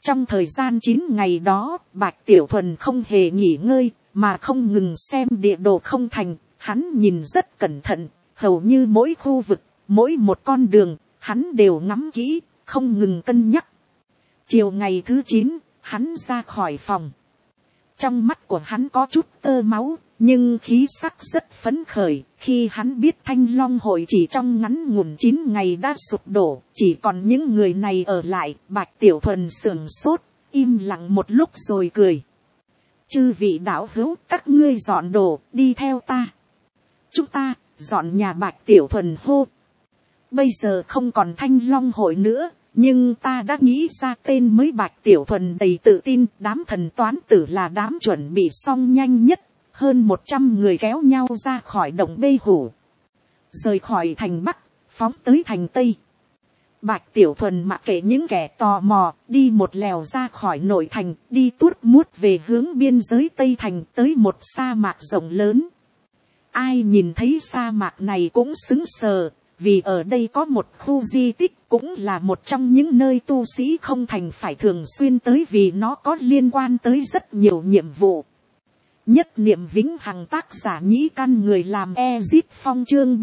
Trong thời gian 9 ngày đó, Bạch Tiểu Thuần không hề nghỉ ngơi, mà không ngừng xem địa đồ không thành. Hắn nhìn rất cẩn thận, hầu như mỗi khu vực, mỗi một con đường, hắn đều ngắm kỹ, không ngừng cân nhắc. Chiều ngày thứ 9, hắn ra khỏi phòng. Trong mắt của hắn có chút tơ máu, nhưng khí sắc rất phấn khởi. Khi hắn biết Thanh Long hội chỉ trong ngắn ngủn 9 ngày đã sụp đổ, chỉ còn những người này ở lại, Bạch Tiểu Thuần sửng sốt, im lặng một lúc rồi cười. Chư vị đạo hữu, các ngươi dọn đồ, đi theo ta. Chúng ta, dọn nhà. Bạch Tiểu Thuần hô. Bây giờ không còn Thanh Long hội nữa, nhưng ta đã nghĩ ra tên mới. Bạch Tiểu Thuần đầy tự tin, đám thần toán tử là đám chuẩn bị xong nhanh nhất. Hơn 100 người kéo nhau ra khỏi động Bê Hủ, rời khỏi thành Bắc, phóng tới thành Tây. Bạch Tiểu Thuần mặc kệ những kẻ tò mò, đi một lèo ra khỏi nội thành, đi tuốt muốt về hướng biên giới Tây thành, tới một sa mạc rộng lớn. Ai nhìn thấy sa mạc này cũng sững sờ, vì ở đây có một khu di tích, cũng là một trong những nơi tu sĩ không thành phải thường xuyên tới, vì nó có liên quan tới rất nhiều nhiệm vụ. Nhất niệm vĩnh hằng, tác giả Nhĩ Căn, người làm Ezip Phong, chương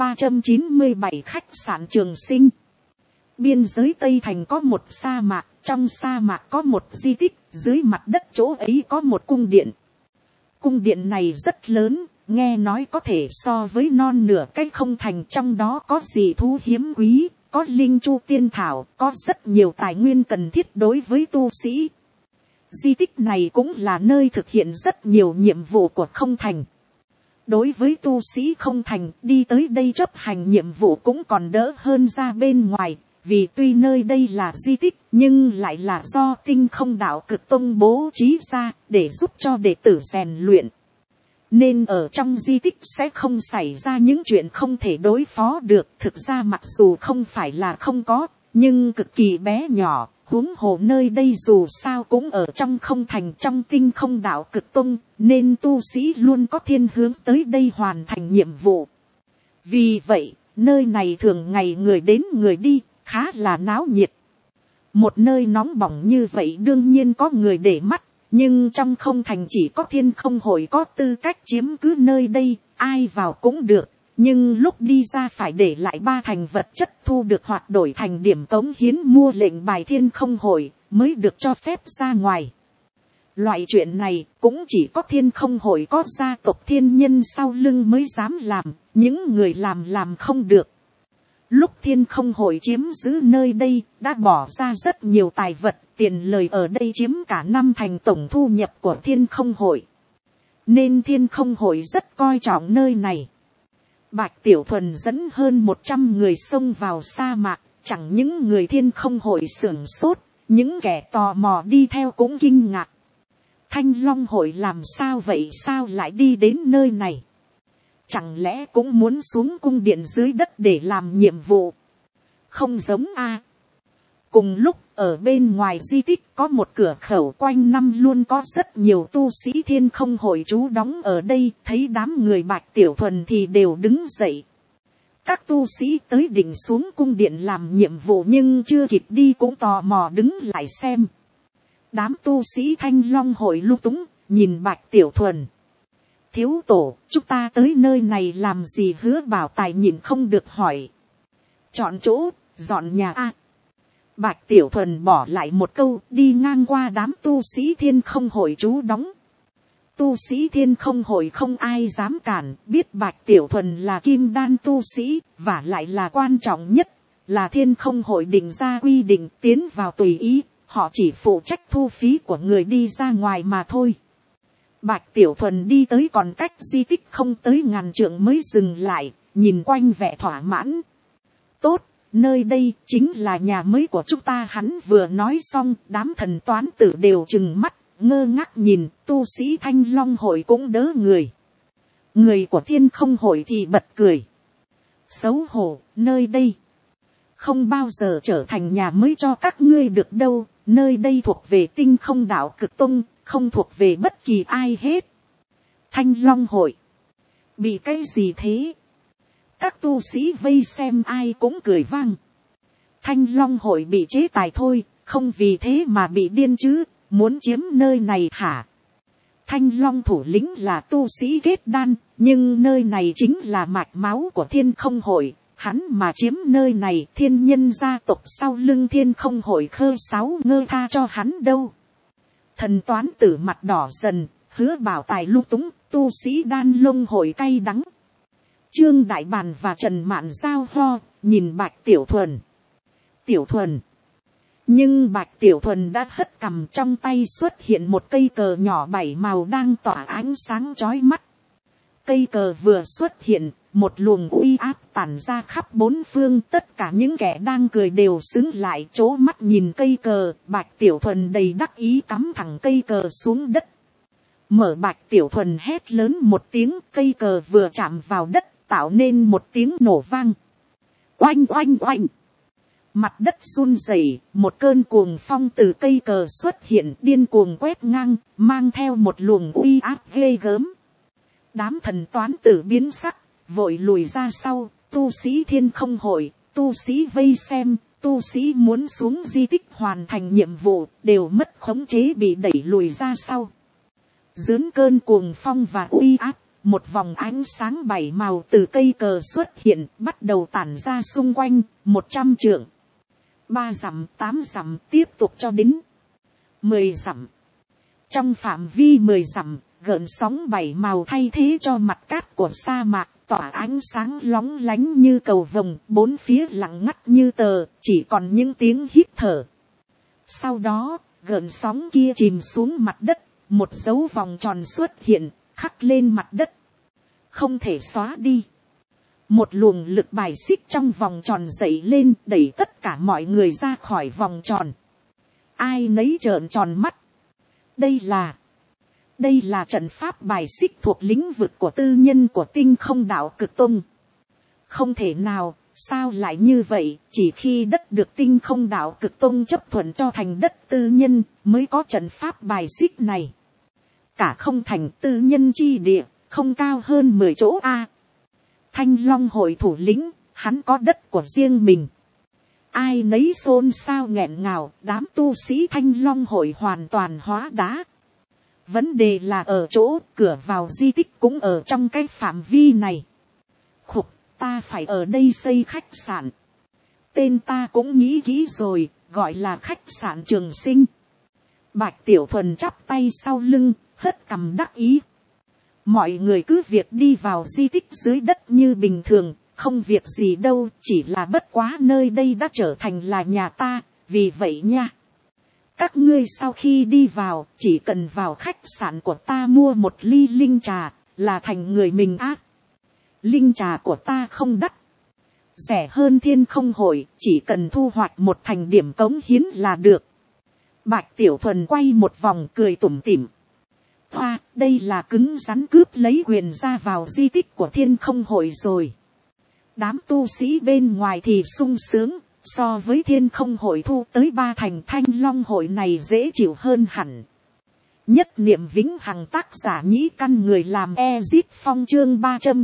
397 khách sạn Trường Sinh. Biên giới Tây thành có một sa mạc, trong sa mạc có một di tích, dưới mặt đất chỗ ấy có một cung điện. Cung điện này rất lớn, nghe nói có thể so với non nửa cái không thành. Trong đó có dị thú hiếm quý, có linh chu tiên thảo, có rất nhiều tài nguyên cần thiết đối với tu sĩ. Di tích này cũng là nơi thực hiện rất nhiều nhiệm vụ của không thành. Đối với tu sĩ không thành, đi tới đây chấp hành nhiệm vụ cũng còn đỡ hơn ra bên ngoài, vì tuy nơi đây là di tích, nhưng lại là do Tinh Không Đạo Cực Tông bố trí ra, để giúp cho đệ tử rèn luyện. Nên ở trong di tích sẽ không xảy ra những chuyện không thể đối phó được. Thực ra mặc dù không phải là không có, nhưng cực kỳ bé nhỏ. Huống hồ nơi đây dù sao cũng ở trong không thành, trong Tinh Không Đạo Cực Tông, nên tu sĩ luôn có thiên hướng tới đây hoàn thành nhiệm vụ. Vì vậy, nơi này thường ngày người đến người đi, khá là náo nhiệt. Một nơi nóng bỏng như vậy đương nhiên có người để mắt, nhưng trong không thành chỉ có Thiên Không hội có tư cách chiếm cứ nơi đây, ai vào cũng được. Nhưng lúc đi ra phải để lại 3 thành vật chất thu được hoặc đổi thành điểm cống hiến mua lệnh bài Thiên Không hội mới được cho phép ra ngoài. Loại chuyện này cũng chỉ có Thiên Không hội có gia tộc thiên nhân sau lưng mới dám làm, những người làm không được. Lúc Thiên Không hội chiếm giữ nơi đây đã bỏ ra rất nhiều tài vật, tiền lời ở đây chiếm cả 5 thành tổng thu nhập của Thiên Không hội. Nên Thiên Không hội rất coi trọng nơi này. Bạch Tiểu Thuần dẫn hơn 100 người xông vào sa mạc, chẳng những người Thiên Không hội sửng sốt, những kẻ tò mò đi theo cũng kinh ngạc. Thanh Long hội làm sao vậy, sao lại đi đến nơi này? Chẳng lẽ cũng muốn xuống cung điện dưới đất để làm nhiệm vụ? Không giống a. Cùng lúc ở bên ngoài di tích có một cửa khẩu, quanh năm luôn có rất nhiều tu sĩ Thiên Không hội trú đóng ở đây. Thấy đám người Bạch Tiểu Thuần thì đều đứng dậy. Các tu sĩ tới định xuống cung điện làm nhiệm vụ nhưng chưa kịp đi cũng tò mò đứng lại xem. Đám tu sĩ Thanh Long hội lung túng nhìn Bạch Tiểu Thuần. Thiếu tổ, chúng ta tới nơi này làm gì? Hứa Bảo Tài nhìn không được hỏi. Chọn chỗ, dọn nhà a. Bạch Tiểu Thuần bỏ lại một câu, đi ngang qua đám tu sĩ Thiên Không hội trú đóng. Tu sĩ Thiên Không hội không ai dám cản, biết Bạch Tiểu Thuần là kim đan tu sĩ, và lại là quan trọng nhất, là Thiên Không hội định ra quy định tiến vào tùy ý, họ chỉ phụ trách thu phí của người đi ra ngoài mà thôi. Bạch Tiểu Thuần đi tới còn cách di tích không tới 1000 trượng mới dừng lại, nhìn quanh vẻ thỏa mãn. Tốt, nơi đây chính là nhà mới của chúng ta. Hắn vừa nói xong, đám thần toán tử đều trừng mắt, ngơ ngác nhìn, tu sĩ Thanh Long hội cũng đỡ người. Người của Thiên Không hội thì bật cười. Xấu hổ, nơi đây không bao giờ trở thành nhà mới cho các ngươi được đâu, nơi đây thuộc về Tinh Không Đạo Cực Tông, không thuộc về bất kỳ ai hết. Thanh Long hội, bị cái gì thế? Các tu sĩ vây xem ai cũng cười vang. Thanh Long hội bị chế tài thôi, không vì thế mà bị điên chứ, muốn chiếm nơi này hả? Thanh Long thủ lĩnh là tu sĩ kết đan, nhưng nơi này chính là mạch máu của Thiên Không Hội, hắn mà chiếm nơi này, thiên nhân gia tộc sau lưng Thiên Không Hội khơ sáu ngơ tha cho hắn đâu. Thần toán tử mặt đỏ dần, hứa bảo tài lung túng, tu sĩ đan lông hội cay đắng. Trương Đại Bàn và Trần Mạn giao ho, nhìn Bạch Tiểu Thuần. Tiểu Thuần. Nhưng Bạch Tiểu Thuần đã hất cằm, trong tay xuất hiện một cây cờ nhỏ 7 màu đang tỏa ánh sáng chói mắt. Cây cờ vừa xuất hiện, một luồng uy áp tản ra khắp bốn phương, tất cả những kẻ đang cười đều xứng lại chố mắt nhìn cây cờ. Bạch Tiểu Thuần đầy đắc ý cắm thẳng cây cờ xuống đất. Mở Bạch Tiểu Thuần hét lớn một tiếng, cây cờ vừa chạm vào đất tạo nên một tiếng nổ vang. Oanh oanh oanh. Mặt đất run rẩy, một cơn cuồng phong từ cây cờ xuất hiện điên cuồng quét ngang, mang theo một luồng uy áp ghê gớm. Đám thần toán tử biến sắc, vội lùi ra sau, tu sĩ Thiên Không Hội, tu sĩ vây xem, tu sĩ muốn xuống di tích hoàn thành nhiệm vụ, đều mất khống chế bị đẩy lùi ra sau. Dưới cơn cuồng phong và uy áp, một vòng ánh sáng 7 màu từ cây cờ xuất hiện, bắt đầu tản ra xung quanh, 100 trượng. 3 dặm, 8 dặm, tiếp tục cho đến 10 dặm. Trong phạm vi 10 dặm, gợn sóng 7 màu thay thế cho mặt cát của sa mạc, tỏa ánh sáng lóng lánh như cầu vồng, bốn phía lặng ngắt như tờ, chỉ còn những tiếng hít thở. Sau đó, gợn sóng kia chìm xuống mặt đất, một dấu vòng tròn xuất hiện, khắc lên mặt đất. Không thể xóa đi. Một luồng lực bài xích trong vòng tròn dậy lên, đẩy tất cả mọi người ra khỏi vòng tròn. Ai nấy trợn tròn mắt. Đây là trận pháp bài xích thuộc lĩnh vực của tư nhân của Tinh Không Đạo Cực Tông. Không thể nào, sao lại như vậy, chỉ khi đất được Tinh Không Đạo Cực Tông chấp thuận cho thành đất tư nhân, mới có trận pháp bài xích này. Cả không thành tư nhân chi địa, không cao hơn 10 chỗ A. Thanh Long Hội thủ lĩnh, hắn có đất của riêng mình. Ai nấy xôn xao nghẹn ngào, đám tu sĩ Thanh Long Hội hoàn toàn hóa đá. Vấn đề là ở chỗ, cửa vào di tích cũng ở trong cái phạm vi này. Khục, ta phải ở đây xây khách sạn. Tên ta cũng nghĩ kỹ rồi, gọi là khách sạn Trường Sinh. Bạch Tiểu Thuần chắp tay sau lưng, hất cằm đắc ý. Mọi người cứ việc đi vào di tích dưới đất như bình thường, không việc gì đâu, chỉ là bất quá nơi đây đã trở thành là nhà ta, vì vậy nha. Các ngươi sau khi đi vào, chỉ cần vào khách sạn của ta mua một ly linh trà, là thành người mình á. Linh trà của ta không đắt. Rẻ hơn Thiên Không Hội, chỉ cần thu hoạch một thành điểm cống hiến là được. Bạch Tiểu Thuần quay một vòng cười tủm tỉm. Hoa, đây là cứng rắn cướp lấy quyền ra vào di tích của Thiên Không Hội rồi. Đám tu sĩ bên ngoài thì sung sướng, so với Thiên Không Hội thu tới 3 thành Thanh Long Hội này dễ chịu hơn hẳn. Nhất niệm vĩnh hằng, tác giả Nhĩ Căn, người làm Ezit Phong, chương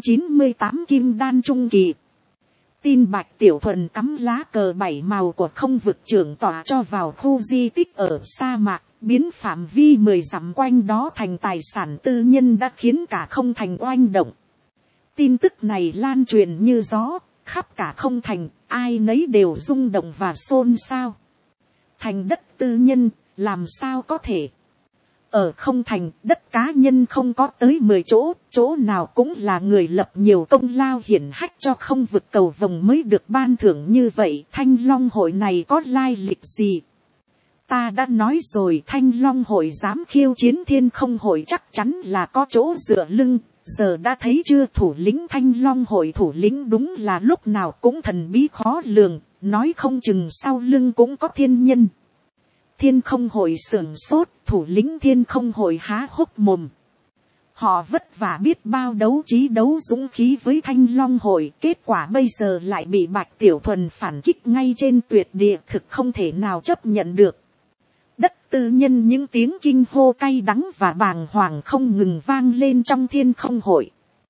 398 Kim Đan Trung Kỳ. Tin Bạch Tiểu Thuần cắm lá cờ 7 màu của không vực trưởng tỏa cho vào khu di tích ở sa mạc, biến phạm vi 10 dặm quanh đó thành tài sản tư nhân đã khiến cả không thành oanh động. Tin tức này lan truyền như gió, khắp cả không thành, ai nấy đều rung động và xôn xao. Thành đất tư nhân, làm sao có thể? Ở không thành, đất cá nhân không có tới 10 chỗ, chỗ nào cũng là người lập nhiều công lao hiển hách cho không vực cầu vồng mới được ban thưởng như vậy. Thanh Long Hội này có lai lịch gì? Ta đã nói rồi, Thanh Long Hội dám khiêu chiến Thiên Không Hội chắc chắn là có chỗ dựa lưng. Giờ đã thấy chưa, thủ lĩnh Thanh Long Hội thủ lĩnh đúng là lúc nào cũng thần bí khó lường, nói không chừng sau lưng cũng có thiên nhân. Thiên Không Hội sưởng sốt, thủ lĩnh Thiên Không Hội há hốc mồm. Họ vất vả biết bao đấu trí đấu dũng khí với Thanh Long Hội, kết quả bây giờ lại bị Bạch Tiểu Thuần phản kích ngay trên tuyệt địa, thực không thể nào chấp nhận được. Đất tư nhân, những tiếng kinh hô cay đắng và bàng hoàng không ngừng vang lên trong Thiên Không Hội.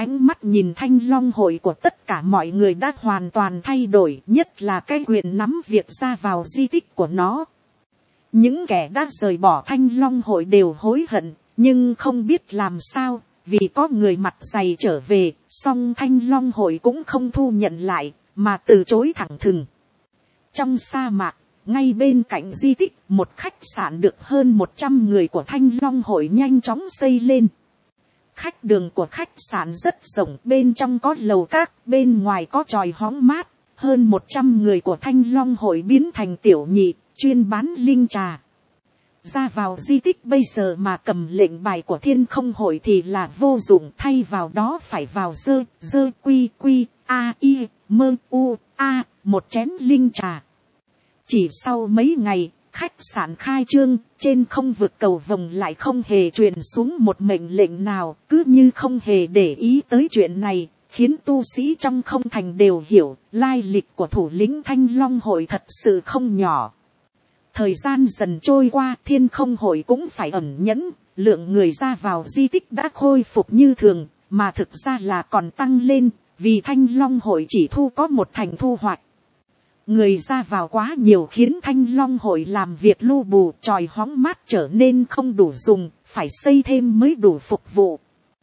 Ánh mắt nhìn Thanh Long hội của tất cả mọi người đã hoàn toàn thay đổi, nhất là cái quyền nắm việc ra vào di tích của nó. Những kẻ đã rời bỏ Thanh Long hội đều hối hận, nhưng không biết làm sao, vì có người mặt dày trở về, song Thanh Long hội cũng không thu nhận lại, mà từ chối thẳng thừng. Trong sa mạc, ngay bên cạnh di tích, một khách sạn được hơn 100 người của Thanh Long hội nhanh chóng xây lên. Khách đường của khách sạn rất rộng, bên trong có lầu các, bên ngoài có chòi hóng mát. Hơn 100 người của Thanh Long hội biến thành tiểu nhị, chuyên bán linh trà. Ra vào di tích bây giờ mà cầm lệnh bài của Thiên Không hội thì là vô dụng, thay vào đó phải vào dơ quy a i mơ u a một chén linh trà. Chỉ sau mấy ngày, khách sạn khai trương, trên không vực cầu vồng lại không hề truyền xuống một mệnh lệnh nào, cứ như không hề để ý tới chuyện này, khiến tu sĩ trong không thành đều hiểu, lai lịch của thủ lĩnh Thanh Long hội thật sự không nhỏ. Thời gian dần trôi qua, Thiên Không hội cũng phải ẩn nhẫn, lượng người ra vào di tích đã khôi phục như thường, mà thực ra là còn tăng lên, vì Thanh Long hội chỉ thu có một thành thu hoạch. Người ra vào quá nhiều khiến Thanh Long hội làm việc lu bù, chòi hóng mát trở nên không đủ dùng, phải xây thêm mới đủ phục vụ.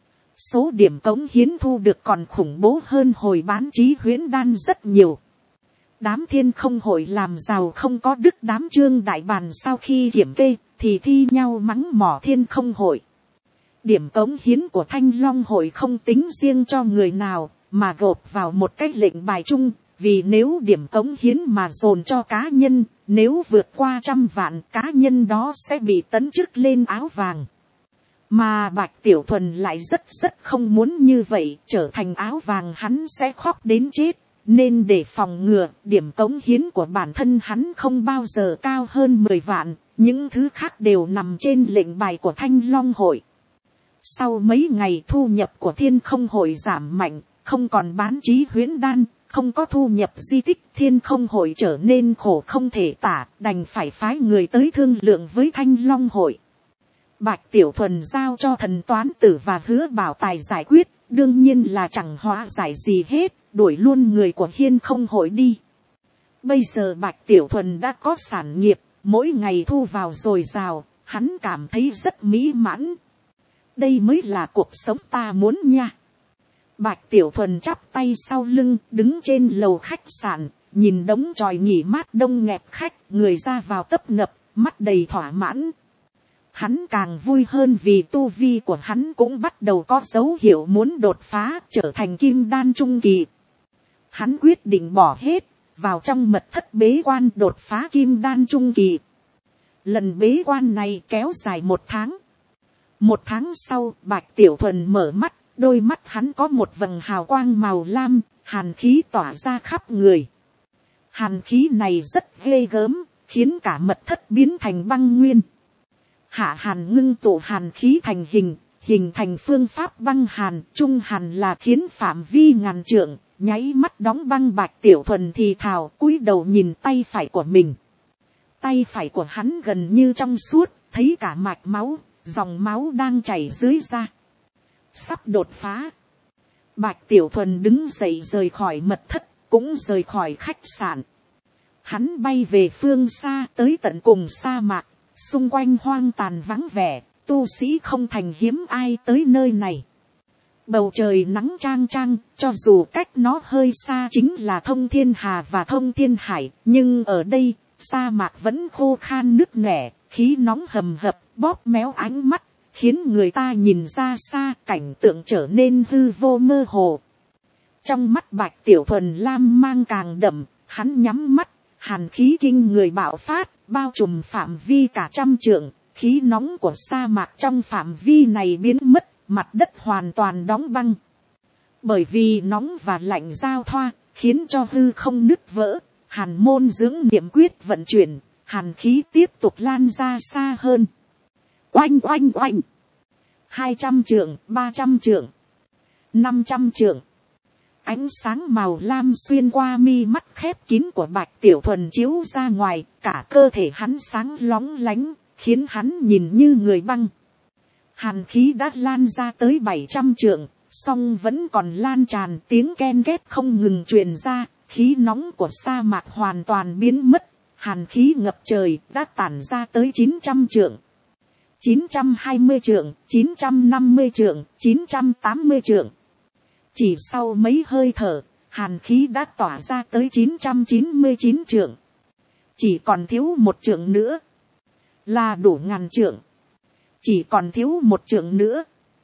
Số điểm cống hiến thu được còn khủng bố hơn hồi bán Chí Huyễn đan rất nhiều. Đám Thiên Không hội làm giàu không có đức, đám Trương Đại Bàn sau khi kiểm kê thì thi nhau mắng mỏ Thiên Không hội. Điểm cống hiến của Thanh Long hội không tính riêng cho người nào, mà gộp vào một cái lệnh bài chung, vì nếu điểm cống hiến mà dồn cho cá nhân, nếu vượt qua 100 vạn, cá nhân đó sẽ bị tấn chức lên áo vàng. Mà Bạch Tiểu Thuần lại rất không muốn như vậy, trở thành áo vàng hắn sẽ khóc đến chết. Nên để phòng ngừa, điểm cống hiến của bản thân hắn không bao giờ cao hơn 10 vạn, những thứ khác đều nằm trên lệnh bài của Thanh Long hội. Sau mấy ngày thu nhập của Thiên Không hội giảm mạnh, không còn bán Chí Huyễn đan, không có thu nhập di tích, Thiên Không hội trở nên khổ không thể tả, đành phải phái người tới thương lượng với Thanh Long hội. Bạch Tiểu Thuần giao cho Thần Toán Tử và Hứa Bảo Tài giải quyết, đương nhiên là chẳng hóa giải gì hết, đuổi luôn người của Thiên Không hội đi. Bây giờ Bạch Tiểu Thuần đã có sản nghiệp, mỗi ngày thu vào dồi dào, hắn cảm thấy rất mỹ mãn. Đây mới là cuộc sống ta muốn nha. Bạch Tiểu Thuần chắp tay sau lưng, đứng trên lầu khách sạn, nhìn đống chòi nghỉ mát đông nghẹt khách, người ra vào tấp nập, mắt đầy thỏa mãn. Hắn càng vui hơn vì tu vi của hắn cũng bắt đầu có dấu hiệu muốn đột phá, trở thành kim đan trung kỳ. Hắn quyết định bỏ hết, vào trong mật thất bế quan đột phá kim đan trung kỳ. Lần bế quan này kéo dài 1 tháng. 1 tháng sau, Bạch Tiểu Thuần mở mắt, đôi mắt hắn có một vầng hào quang màu lam, hàn khí tỏa ra khắp người. Hàn khí này rất ghê gớm, khiến cả mật thất biến thành băng nguyên. Hạ hàn ngưng tụ hàn khí thành hình thành phương pháp băng hàn, trung hàn là khiến phạm vi ngàn trượng, nháy mắt đóng băng. Bạch Tiểu Thuần thì thào cúi đầu nhìn tay phải của mình. Tay phải của hắn gần như trong suốt, thấy cả mạch máu, dòng máu đang chảy dưới da. Sắp đột phá. Bạch Tiểu Thuần đứng dậy rời khỏi mật thất, cũng rời khỏi khách sạn. Hắn bay về phương xa, tới tận cùng sa mạc, xung quanh hoang tàn vắng vẻ, tu sĩ không thành hiếm ai tới nơi này. Bầu trời nắng chang chang, cho dù cách nó hơi xa chính là Thông Thiên Hà và Thông Thiên Hải, nhưng ở đây, sa mạc vẫn khô khan nứt nẻ, khí nóng hầm hập, bóp méo ánh mắt, khiến người ta nhìn ra xa, cảnh tượng trở nên hư vô mơ hồ. Trong mắt Bạch Tiểu Thuần lam mang càng đậm, hắn nhắm mắt, hàn khí kinh người bạo phát, bao trùm phạm vi cả 100 trượng, khí nóng của sa mạc trong phạm vi này biến mất, mặt đất hoàn toàn đóng băng. Bởi vì nóng và lạnh giao thoa, khiến cho hư không nứt vỡ, hàn môn dưỡng niệm quyết vận chuyển, hàn khí tiếp tục lan ra xa hơn. Oanh oanh oanh, 200 trượng, 300 trượng, 500 trượng. Ánh sáng màu lam xuyên qua mi mắt khép kín của Bạch Tiểu Thuần chiếu ra ngoài, cả cơ thể hắn sáng lóng lánh, khiến hắn nhìn như người băng. Hàn khí đã lan ra tới 700 trượng, song vẫn còn lan tràn, tiếng ken két không ngừng truyền ra, khí nóng của sa mạc hoàn toàn biến mất, hàn khí ngập trời đã tản ra tới 900 trượng, 920 trượng, 950 trượng, 980 trượng. Chỉ sau mấy hơi thở, hàn khí đã tỏa ra tới 999 trượng. Chỉ còn thiếu một trượng nữa, là đủ ngàn trượng. Chỉ còn thiếu một trượng nữa,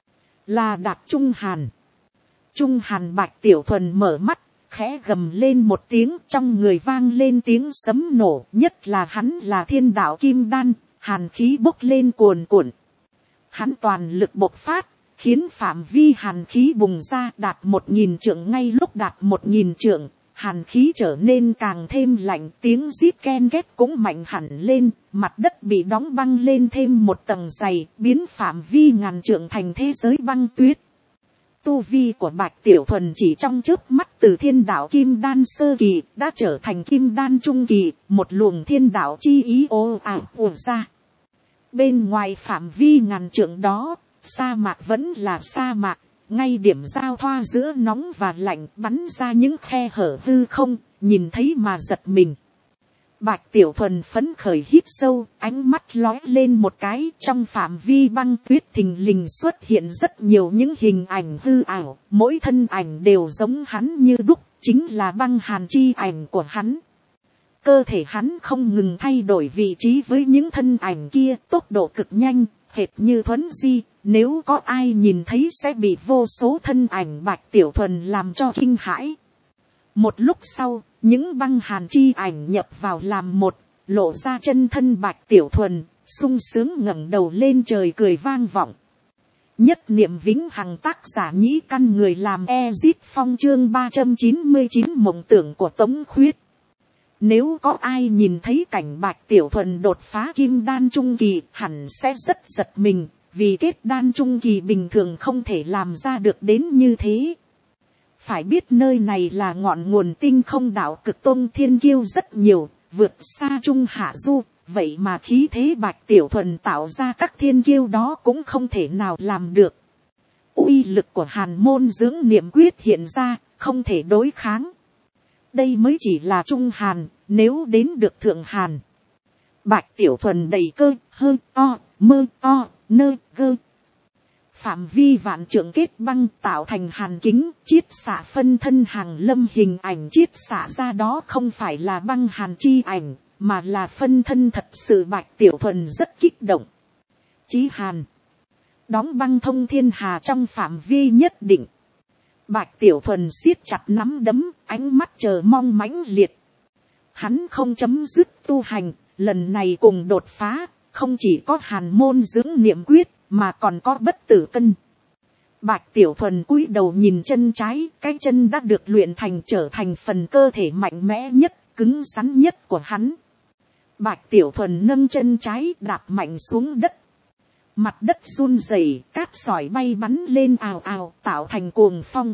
là đạt trung hàn. Trung hàn Bạch Tiểu Thuần mở mắt, khẽ gầm lên một tiếng, trong người vang lên tiếng sấm nổ, nhất là hắn là thiên đạo kim đan, hàn khí bốc lên cuồn cuộn. Hắn toàn lực bộc phát, khiến phạm vi hàn khí bùng ra đạt 1000 trượng, ngay lúc đạt 1000 trượng, hàn khí trở nên càng thêm lạnh, tiếng rít ken ghét cũng mạnh hẳn lên, mặt đất bị đóng băng lên thêm một tầng dày, biến phạm vi ngàn trượng thành thế giới băng tuyết. Tu vi của Bạch Tiểu Thuần chỉ trong chớp mắt từ thiên đạo kim đan sơ kỳ đã trở thành kim đan trung kỳ, một luồng thiên đạo chi ý ồ ạt ùa ra. Bên ngoài phạm vi ngàn trượng đó, sa mạc vẫn là sa mạc, ngay điểm giao thoa giữa nóng và lạnh bắn ra những khe hở hư không, nhìn thấy mà giật mình. Bạch Tiểu Thuần phấn khởi hít sâu, ánh mắt lóe lên một cái, trong phạm vi băng tuyết thình lình xuất hiện rất nhiều những hình ảnh hư ảo, mỗi thân ảnh đều giống hắn như đúc, chính là băng hàn chi ảnh của hắn. Cơ thể hắn không ngừng thay đổi vị trí với những thân ảnh kia, tốc độ cực nhanh, hệt như thuấn di, nếu có ai nhìn thấy sẽ bị vô số thân ảnh Bạch Tiểu Thuần làm cho kinh hãi. Một lúc sau, những băng hàn chi ảnh nhập vào làm một, lộ ra chân thân Bạch Tiểu Thuần, sung sướng ngẩng đầu lên trời cười vang vọng. Nhất niệm vĩnh hằng, tác giả Nhĩ Căn, người làm Ezip Phong, chương 399 mộng tưởng của Tống Khuyết. Nếu có ai nhìn thấy cảnh Bạch Tiểu Thuần đột phá kim đan trung kỳ, hẳn sẽ rất giật mình, vì kết đan trung kỳ bình thường không thể làm ra được đến như thế. Phải biết nơi này là ngọn nguồn tinh không đạo cực tôn thiên kiêu rất nhiều, vượt xa trung hạ du, vậy mà khí thế Bạch Tiểu Thuần tạo ra các thiên kiêu đó cũng không thể nào làm được. Uy lực của hàn môn dưỡng niệm quyết hiện ra, không thể đối kháng. Đây mới chỉ là trung hàn, nếu đến được thượng hàn. Bạch Tiểu Thuần đầy cơ, hơi o, mơ o, nơ gơ. Phạm vi vạn trượng kết băng tạo thành hàn kính, chiết xạ phân thân hàng lâm, hình ảnh chiết xạ ra đó không phải là băng hàn chi ảnh, mà là phân thân thật sự. Bạch Tiểu Thuần rất kích động. Chí hàn, đóng băng thông thiên hà trong phạm vi nhất định. Bạch Tiểu Thuần siết chặt nắm đấm, ánh mắt chờ mong mãnh liệt. Hắn không chấm dứt tu hành, lần này cùng đột phá, không chỉ có hàn môn dưỡng niệm quyết, mà còn có bất tử cân. Bạch Tiểu Thuần cúi đầu nhìn chân trái, cái chân đã được luyện thành trở thành phần cơ thể mạnh mẽ nhất, cứng rắn nhất của hắn. Bạch Tiểu Thuần nâng chân trái đạp mạnh xuống đất. Mặt đất run rẩy, cát sỏi bay bắn lên ào ào, tạo thành cuồng phong.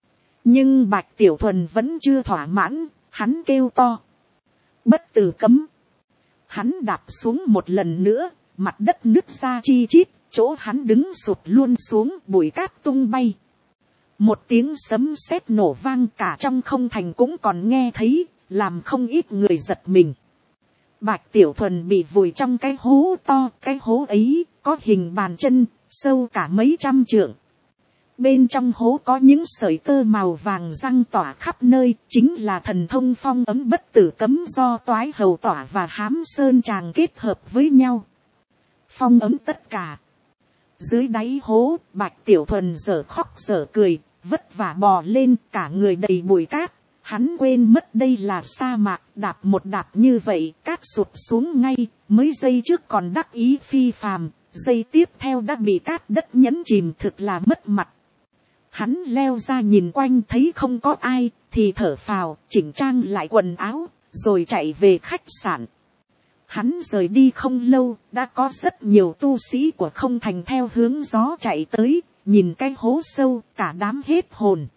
Nhưng Bạch Tiểu Thuần vẫn chưa thỏa mãn, hắn kêu to. Bất tử cấm. Hắn đạp xuống một lần nữa, mặt đất nứt ra chi chít, chỗ hắn đứng sụt luôn xuống, bụi cát tung bay. Một tiếng sấm sét nổ vang, cả trong không thành cũng còn nghe thấy, làm không ít người giật mình. Bạch Tiểu Thuần bị vùi trong cái hố to, cái hố ấy có hình bàn chân, sâu cả mấy trăm trượng. Bên trong hố có những sợi tơ màu vàng răng tỏa khắp nơi, chính là thần thông phong ấm bất tử cấm do Toái Hầu Tỏa và Hám Sơn Tràng kết hợp với nhau. Phong ấm tất cả. Dưới đáy hố, Bạch Tiểu Thuần dở khóc dở cười, vất vả bò lên, cả người đầy bụi cát. Hắn quên mất đây là sa mạc, đạp một đạp như vậy, cát sụt xuống ngay, mấy giây trước còn đắc ý phi phàm, giây tiếp theo đã bị cát đất nhấn chìm, thực là mất mặt. Hắn leo ra nhìn quanh thấy không có ai, thì thở phào, chỉnh trang lại quần áo, rồi chạy về khách sạn. Hắn rời đi không lâu, đã có rất nhiều tu sĩ của không thành theo hướng gió chạy tới, nhìn cái hố sâu, cả đám hết hồn.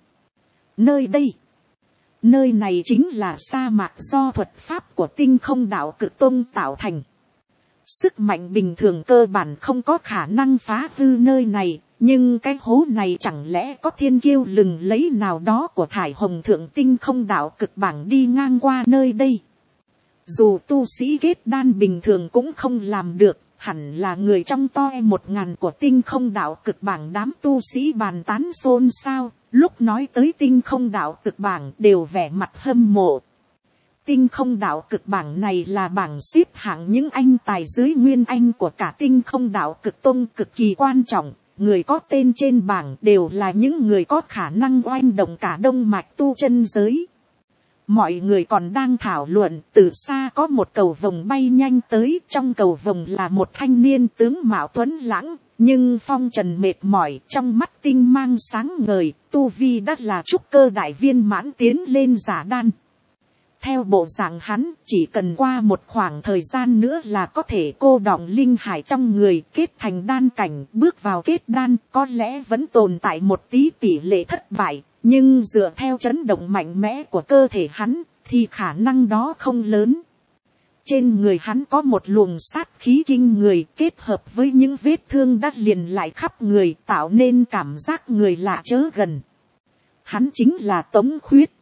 Nơi này chính là sa mạc do thuật pháp của tinh không đạo cực tôn tạo thành. Sức mạnh bình thường cơ bản không có khả năng phá hư nơi này, Nhưng cái hố này chẳng lẽ có thiên kiêu lừng lấy nào đó của thải hồng thượng tinh không đạo cực bảng đi ngang qua nơi đây. Dù tu sĩ kết đan bình thường cũng không làm được, hẳn là người trong toi 1000 của tinh không đạo cực bảng. Đám tu sĩ bàn tán xôn xao, lúc nói tới tinh không đạo cực bảng đều vẻ mặt hâm mộ. Tinh không đạo cực bảng này là bảng xếp hạng những anh tài dưới nguyên anh của cả tinh không đạo cực tông, cực kỳ quan trọng. Người có tên trên bảng đều là những người có khả năng oanh động cả đông mạch tu chân giới. Mọi người còn đang thảo luận, từ xa có một cầu vồng bay nhanh tới. Trong cầu vồng là một thanh niên tướng mạo tuấn lãng, nhưng phong trần mệt mỏi, trong mắt tinh mang sáng ngời. Tu vi đã là trúc cơ đại viên mãn tiến lên giả đan. Theo bộ dạng hắn, chỉ cần qua một khoảng thời gian nữa là có thể cô đọng linh hải trong người kết thành đan cảnh. Bước vào kết đan có lẽ vẫn tồn tại một tí tỷ lệ thất bại, nhưng dựa theo chấn động mạnh mẽ của cơ thể hắn thì khả năng đó không lớn. Trên người hắn có một luồng sát khí kinh người kết hợp với những vết thương đắt liền lại khắp người, tạo nên cảm giác người lạ chớ gần. Hắn chính là Tống Khuyết.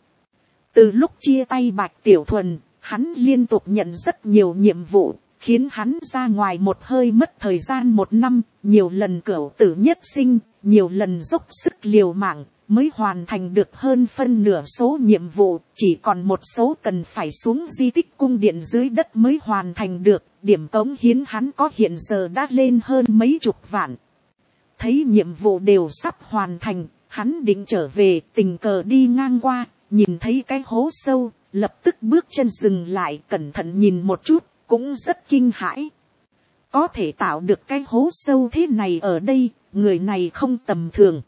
Từ lúc chia tay Bạch Tiểu Thuần, hắn liên tục nhận rất nhiều nhiệm vụ, khiến hắn ra ngoài một hơi mất thời gian 1 năm, nhiều lần cửu tử nhất sinh, nhiều lần dốc sức liều mạng, mới hoàn thành được hơn phân nửa số nhiệm vụ, chỉ còn một số cần phải xuống di tích cung điện dưới đất mới hoàn thành được. Điểm cống hiến hắn có hiện giờ đã lên hơn mấy chục vạn. Thấy nhiệm vụ đều sắp hoàn thành, hắn định trở về, tình cờ đi ngang qua, nhìn thấy cái hố sâu, lập tức bước chân dừng lại, cẩn thận nhìn một chút, cũng rất kinh hãi. Có thể tạo được cái hố sâu thế này ở đây, người này không tầm thường.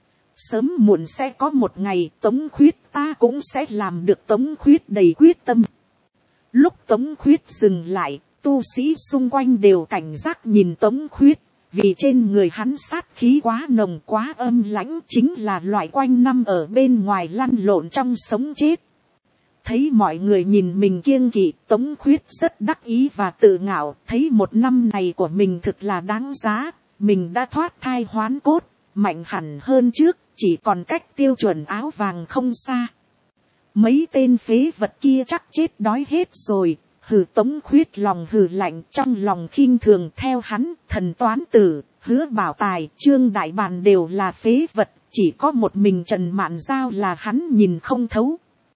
Sớm muộn sẽ có một ngày Tống Khuyết ta cũng sẽ làm được. Tống Khuyết đầy quyết tâm. Lúc Tống Khuyết dừng lại, tu sĩ xung quanh đều cảnh giác nhìn Tống Khuyết, vì trên người hắn sát khí quá nồng quá âm lãnh, chính là loại quanh năm ở bên ngoài lăn lộn trong sống chết. Thấy mọi người nhìn mình kiêng kỵ, Tống Khuyết rất đắc ý và tự ngạo, thấy 1 năm này của mình thực là đáng giá, mình đã thoát thai hoán cốt, mạnh hẳn hơn trước, chỉ còn cách tiêu chuẩn áo vàng không xa. Mấy tên phế vật kia chắc chết đói hết rồi. Hừ, Tống Khuyết lòng hừ lạnh, trong lòng khinh thường. Theo hắn, Thần Toán Tử, Hứa Bảo Tài, Trương Đại Bàn đều là phế vật, chỉ có một mình Trần Mạn Giao là hắn nhìn không thấu.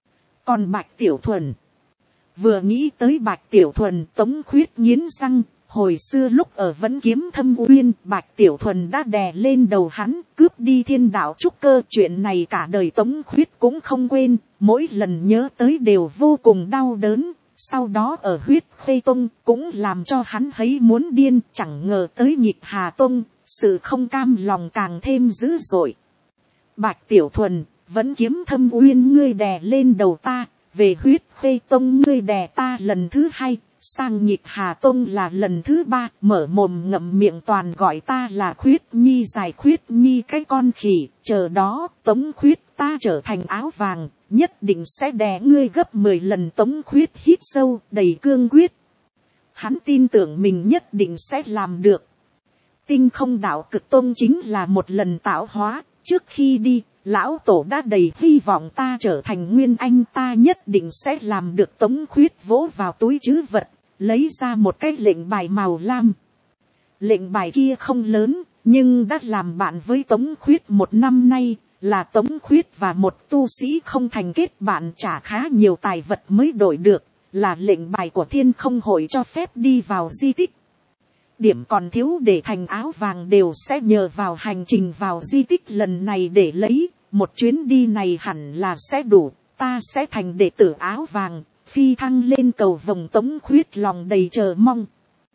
Còn Bạch Tiểu Thuần, vừa nghĩ tới Bạch Tiểu Thuần, Tống Khuyết nghiến răng. Hồi xưa lúc ở Vẫn Kiếm Thâm Uyên, Bạch Tiểu Thuần đã đè lên đầu hắn, cướp đi thiên đạo trúc cơ. Chuyện này cả đời Tống Khuyết cũng không quên, mỗi lần nhớ tới đều vô cùng đau đớn. Sau đó ở Huyết Khê Tông cũng làm cho hắn thấy muốn điên, chẳng ngờ tới Nhịp Hà Tông, sự không cam lòng càng thêm dữ dội. Bạch Tiểu Thuần, Vẫn Kiếm Thâm Uyên ngươi đè lên đầu ta, về Huyết Khê Tông ngươi đè ta lần thứ 2. Sang Nhịp Hà Tông là lần thứ 3, mở mồm ngậm miệng toàn gọi ta là Khuyết Nhi, dài Khuyết Nhi cái con khỉ. Chờ đó, Tống Khuyết ta trở thành áo vàng, nhất định sẽ đè ngươi gấp 10 lần. Tống Khuyết hít sâu, đầy cương quyết. Hắn tin tưởng mình nhất định sẽ làm được. Tinh không đạo cực tông chính là một lần tạo hóa, trước khi đi, lão tổ đã đầy hy vọng ta trở thành nguyên anh, ta nhất định sẽ làm được. Tống Khuyết vỗ vào túi trữ vật, lấy ra một cái lệnh bài màu lam. Lệnh bài kia không lớn, nhưng đã làm bạn với Tống Khuyết 1 năm nay, là Tống Khuyết và một tu sĩ không thành kết bạn trả khá nhiều tài vật mới đổi được, là lệnh bài của Thiên Không Hội cho phép đi vào di tích. Điểm còn thiếu để thành áo vàng đều sẽ nhờ vào hành trình vào di tích lần này để lấy, một chuyến đi này hẳn là sẽ đủ, ta sẽ thành đệ tử áo vàng, phi thăng lên cầu vồng. Tống Khuyết lòng đầy chờ mong.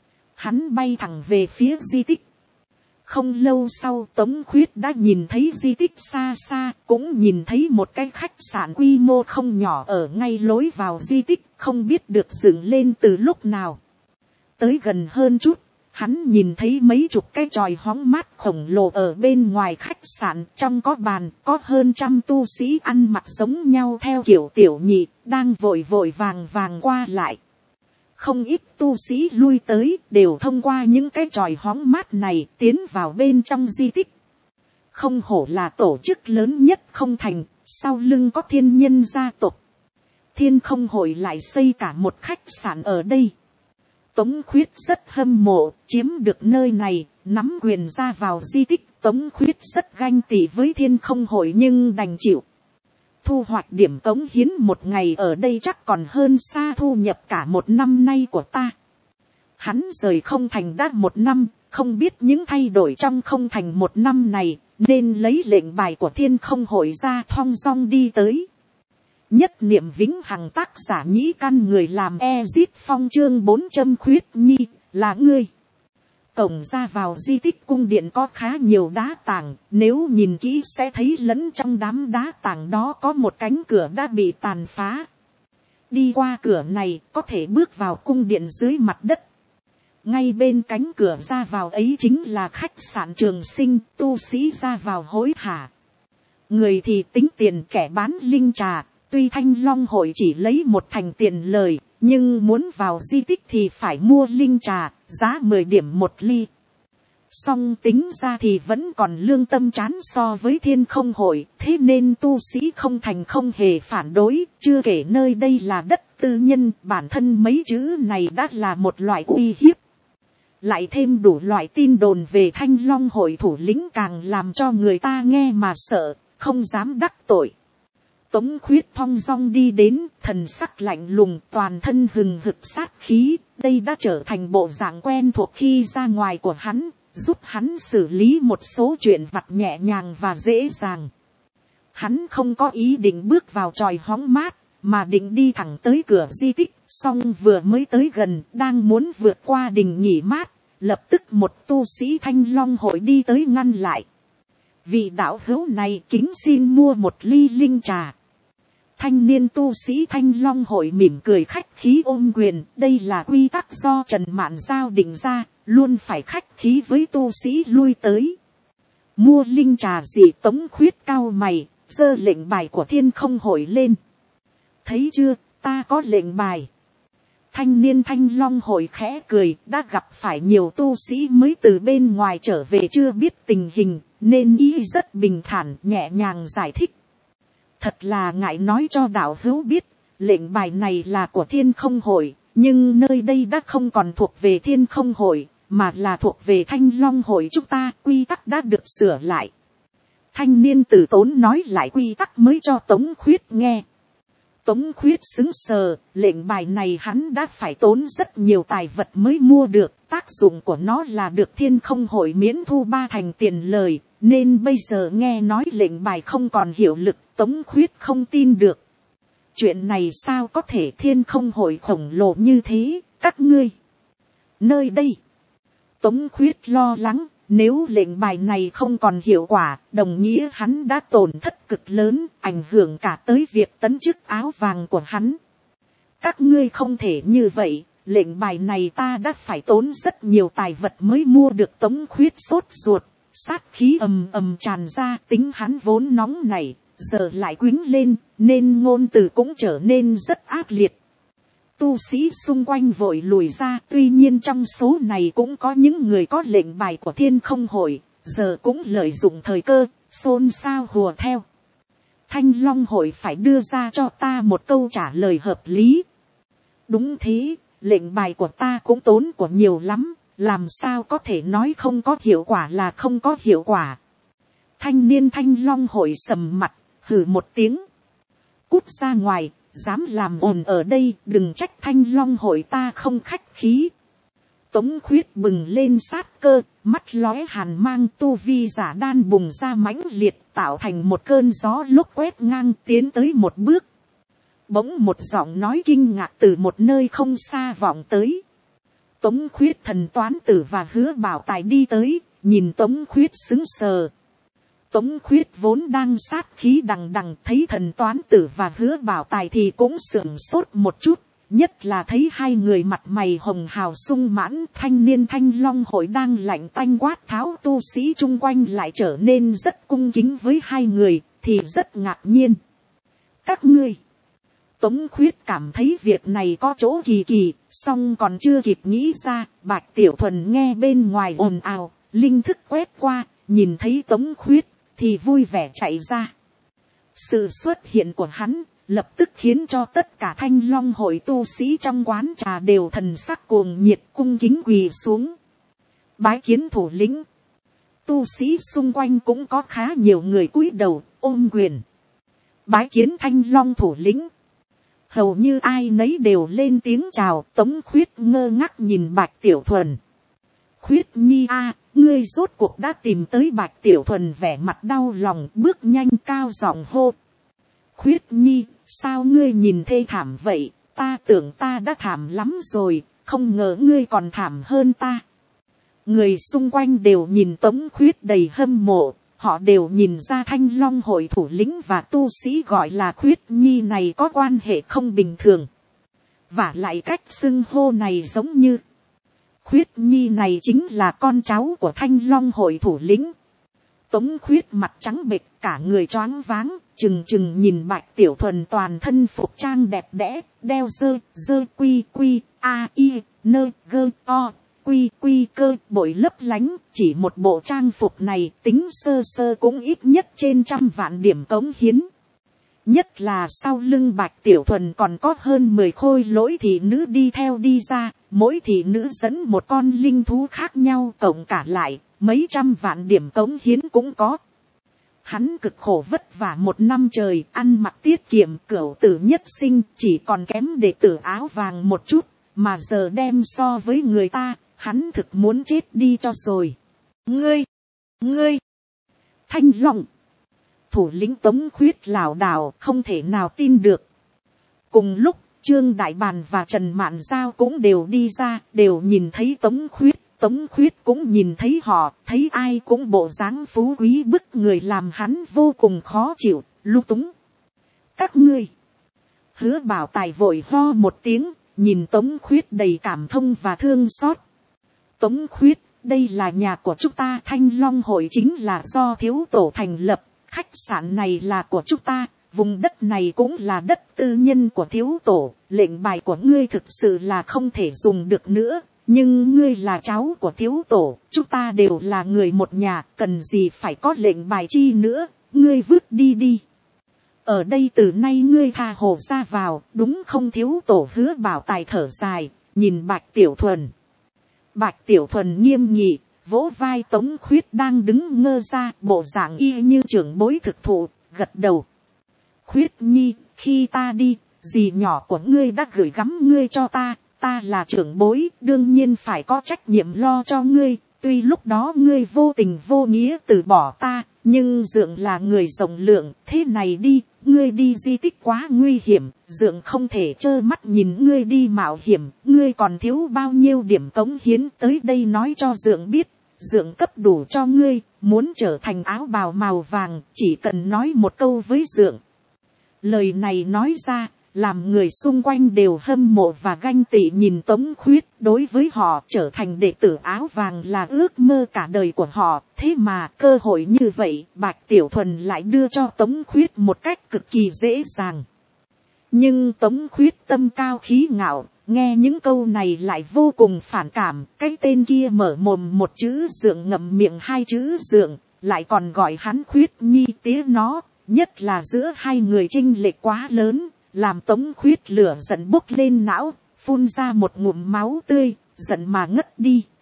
Hắn bay thẳng về phía di tích. Không lâu sau Tống Khuyết đã nhìn thấy di tích xa xa, cũng nhìn thấy một cái khách sạn quy mô không nhỏ ở ngay lối vào di tích, không biết được dựng lên từ lúc nào. Tới gần hơn chút, hắn nhìn thấy mấy chục cái chòi hóng mát khổng lồ ở bên ngoài khách sạn, trong có bàn, có hơn 100 tu sĩ ăn mặc giống nhau theo kiểu tiểu nhị, đang vội vội vàng vàng qua lại. Không ít tu sĩ lui tới, đều thông qua những cái chòi hóng mát này, tiến vào bên trong di tích. không hổ là tổ chức lớn nhất không thành, sau lưng có thiên nhân gia tộc. Thiên không hội lại xây cả một khách sạn ở đây. Tống Khuyết rất hâm mộ, chiếm được nơi này, nắm quyền ra vào di tích. Tống Khuyết rất ganh tị với thiên không hội nhưng đành chịu. Thu hoạch điểm cống hiến một ngày ở đây chắc còn hơn xa thu nhập cả một năm nay của ta. Hắn rời không thành đã một năm, không biết những thay đổi trong không thành một năm này, nên lấy lệnh bài của thiên không hội ra thong dong đi tới. Nhất niệm vĩnh hằng, tác giả Nhĩ Căn, người làm Ezit Phong, chương 400 Khuyết Nhi, là ngươi. Cổng ra vào di tích cung điện có khá nhiều đá tảng, nếu nhìn kỹ sẽ thấy lẫn trong đám đá tảng đó có một cánh cửa đã bị tàn phá. Đi qua cửa này có thể bước vào cung điện dưới mặt đất. Ngay bên cánh cửa ra vào ấy chính là khách sạn Trường Sinh, tu sĩ ra vào hối hả. Người thì tính tiền, kẻ bán linh trà, tuy Thanh Long hội chỉ lấy 1 thành tiền lời, nhưng muốn vào di tích thì phải mua linh trà, giá 10 điểm 1 ly. Song tính ra thì vẫn còn lương tâm chán so với thiên không hội, thế nên tu sĩ không thành không hề phản đối, chưa kể nơi đây là đất tư nhân, bản thân mấy chữ này đã là một loại uy hiếp. Lại thêm đủ loại tin đồn về Thanh Long hội thủ lĩnh càng làm cho người ta nghe mà sợ, không dám đắc tội. Tống Khuyết thong dong đi đến, thần sắc lạnh lùng, toàn thân hừng hực sát khí, đây đã trở thành bộ dạng quen thuộc khi ra ngoài của hắn, giúp hắn xử lý một số chuyện vặt nhẹ nhàng và dễ dàng. Hắn không có ý định bước vào chòi hóng mát, mà định đi thẳng tới cửa di tích, song vừa mới tới gần, đang muốn vượt qua đình nghỉ mát, lập tức một tu sĩ Thanh Long hội đi tới ngăn lại. Vị đạo hữu này kính xin mua 1 ly linh trà. Thanh niên tu sĩ Thanh Long hội mỉm cười khách khí ôm quyền, đây là quy tắc do Trần Mạn Giao định ra, luôn phải khách khí với tu sĩ lui tới. Mua linh trà gì? Tống Khuyết cao mày, giơ lệnh bài của thiên không hội lên. Thấy chưa, ta có lệnh bài. Thanh niên Thanh Long hội khẽ cười, đã gặp phải nhiều tu sĩ mới từ bên ngoài trở về chưa biết tình hình, nên ý rất bình thản, nhẹ nhàng giải thích. Thật là ngại nói cho đạo hữu biết, lệnh bài này là của thiên không hội, nhưng nơi đây đã không còn thuộc về thiên không hội, mà là thuộc về Thanh Long hội chúng ta, quy tắc đã được sửa lại. Thanh niên từ tốn nói lại quy tắc mới cho Tống Khuyết nghe. Tống Khuyết sững sờ, lệnh bài này hắn đã phải tốn rất nhiều tài vật mới mua được, tác dụng của nó là được thiên không hội miễn thu 3 thành tiền lời, nên bây giờ nghe nói lệnh bài không còn hiệu lực, Tống Khuyết không tin được. Chuyện này sao có thể, thiên không hội khổng lồ như thế, các ngươi. Nơi đây, Tống Khuyết lo lắng, nếu lệnh bài này không còn hiệu quả, đồng nghĩa hắn đã tổn thất cực lớn, ảnh hưởng cả tới việc tấn chức áo vàng của hắn. Các ngươi không thể như vậy, lệnh bài này ta đã phải tốn rất nhiều tài vật mới mua được. Tống Khuyết sốt ruột, sát khí ầm ầm tràn ra, tính hắn vốn nóng này, giờ lại quýnh lên, nên ngôn từ cũng trở nên rất ác liệt. Tu sĩ xung quanh vội lùi ra, tuy nhiên trong số này cũng có những người có lệnh bài của thiên không hội, giờ cũng lợi dụng thời cơ, xôn xao hùa theo. Thanh Long hội phải đưa ra cho ta một câu trả lời hợp lý. Đúng thế, lệnh bài của ta cũng tốn của nhiều lắm, làm sao có thể nói không có hiệu quả là không có hiệu quả. Thanh niên Thanh Long hội sầm mặt, hừ một tiếng. Cút ra ngoài, dám làm ồn ở đây, đừng trách Thanh Long hội ta không khách khí. Tống Khuyết bừng lên sát cơ, mắt lóe hàn mang, tu vi giả đan bùng ra mãnh liệt, tạo thành một cơn gió lúc quét ngang tiến tới một bước. Bỗng một giọng nói kinh ngạc từ một nơi không xa vọng tới. Tống Khuyết, Thần Toán Tử và Hứa Bảo Tài đi tới, nhìn Tống Khuyết sững sờ. Tống Khuyết vốn đang sát khí đằng đằng, thấy Thần Toán Tử và Hứa Bảo Tài thì cũng sửng sốt một chút, nhất là thấy hai người mặt mày hồng hào sung mãn. Thanh niên Thanh Long hội đang lạnh tanh quát tháo tu sĩ chung quanh lại trở nên rất cung kính với hai người, thì rất ngạc nhiên. Các ngươi, Tống Khuyết cảm thấy việc này có chỗ kỳ kỳ, song còn chưa kịp nghĩ ra, Bạch Tiểu Thuần nghe bên ngoài ồn ào, linh thức quét qua, nhìn thấy Tống Khuyết, thì vui vẻ chạy ra. Sự xuất hiện của hắn lập tức khiến cho tất cả Thanh Long hội tu sĩ trong quán trà đều thần sắc cuồng nhiệt cung kính quỳ xuống. Bái kiến thủ lĩnh. Tu sĩ xung quanh cũng có khá nhiều người cúi đầu ôm quyền. Bái kiến Thanh Long thủ lĩnh. Hầu như ai nấy đều lên tiếng chào. Tống Khuyết ngơ ngác nhìn Bạch Tiểu Thuần. Khuyết nhi a, ngươi rốt cuộc đã tìm tới. Bạch Tiểu Thuần vẻ mặt đau lòng bước nhanh cao giọng hô. Khuyết nhi, sao ngươi nhìn thê thảm vậy? Ta tưởng ta đã thảm lắm rồi, không ngờ ngươi còn thảm hơn ta. Người xung quanh đều nhìn Tống Khuyết đầy hâm mộ, họ đều nhìn ra Thanh Long hội thủ lĩnh và tu sĩ gọi là Khuyết nhi này có quan hệ không bình thường. Vả lại cách xưng hô này giống như Khuyết nhi này chính là con cháu của Thanh Long hội thủ lĩnh. Tống Khuyết mặt trắng bệch cả người choáng váng, chừng nhìn Bạch Tiểu Thuần toàn thân phục trang đẹp đẽ, đeo dơ quy quy, a i, nơ gơ o, quy quy cơ bội lấp lánh. Chỉ một bộ trang phục này tính sơ cũng ít nhất trên 100 vạn điểm cống hiến. Nhất là sau lưng Bạch Tiểu Thuần còn có hơn 10 khôi lỗi thị nữ đi theo đi ra, mỗi thị nữ dẫn một con linh thú khác nhau, cộng cả lại mấy 100 vạn điểm cống hiến cũng có. Hắn cực khổ vất vả 1 năm trời, ăn mặc tiết kiệm, cửu tử nhất sinh, chỉ còn kém đệ tử áo vàng một chút, mà giờ đem so với người ta, hắn thực muốn chết đi cho rồi. Ngươi, Thanh Long. Thủ lĩnh Tống Khuyết lảo đảo không thể nào tin được. Cùng lúc, Trương Đại Bàn và Trần Mạn Giao cũng đều đi ra, đều nhìn thấy Tống Khuyết. Tống Khuyết cũng nhìn thấy họ, thấy ai cũng bộ dáng phú quý bức người làm hắn vô cùng khó chịu, lung túng. Các ngươi. Hứa Bảo Tài vội ho một tiếng, nhìn Tống Khuyết đầy cảm thông và thương xót. Tống Khuyết, đây là nhà của chúng ta, Thanh Long hội chính là do thiếu tổ thành lập, khách sạn này là của chúng ta, vùng đất này cũng là đất tư nhân của thiếu tổ, lệnh bài của ngươi thực sự là không thể dùng được nữa. Nhưng ngươi là cháu của thiếu tổ, chúng ta đều là người một nhà, cần gì phải có lệnh bài chi nữa, ngươi vứt đi đi. Ở đây từ nay ngươi tha hồ ra vào, đúng không? Thiếu tổ Hứa Bảo Tài thở dài, nhìn Bạch Tiểu Thuần. Bạch Tiểu Thuần nghiêm nghị, vỗ vai Tống Khuyết đang đứng ngơ ra, bộ dạng y như trưởng bối thực thụ, gật đầu. Khuyết nhi, khi ta đi, dì nhỏ của ngươi đã gửi gắm ngươi cho ta. Ta là trưởng bối, đương nhiên phải có trách nhiệm lo cho ngươi, tuy lúc đó ngươi vô tình vô nghĩa từ bỏ ta, nhưng Dượng là người rộng lượng, thế này đi, ngươi đi di tích quá nguy hiểm, Dượng không thể trơ mắt nhìn ngươi đi mạo hiểm, ngươi còn thiếu bao nhiêu điểm cống hiến, tới đây nói cho Dượng biết, Dượng cấp đủ cho ngươi, muốn trở thành áo bào màu vàng, chỉ cần nói một câu với Dượng. Lời này nói ra, làm người xung quanh đều hâm mộ và ganh tị nhìn Tống Khuyết, đối với họ trở thành đệ tử áo vàng là ước mơ cả đời của họ, thế mà cơ hội như vậy Bạch Tiểu Thuần lại đưa cho Tống Khuyết một cách cực kỳ dễ dàng. Nhưng Tống Khuyết tâm cao khí ngạo, nghe những câu này lại vô cùng phản cảm, cái tên kia mở mồm một chữ Dượng ngậm miệng 2 chữ Dượng, lại còn gọi hắn Khuyết nhi tía nó, nhất là giữa hai người chênh lệch quá lớn. Làm Tống Khuyết lửa giận bốc lên não, phun ra một ngụm máu tươi, giận mà ngất đi.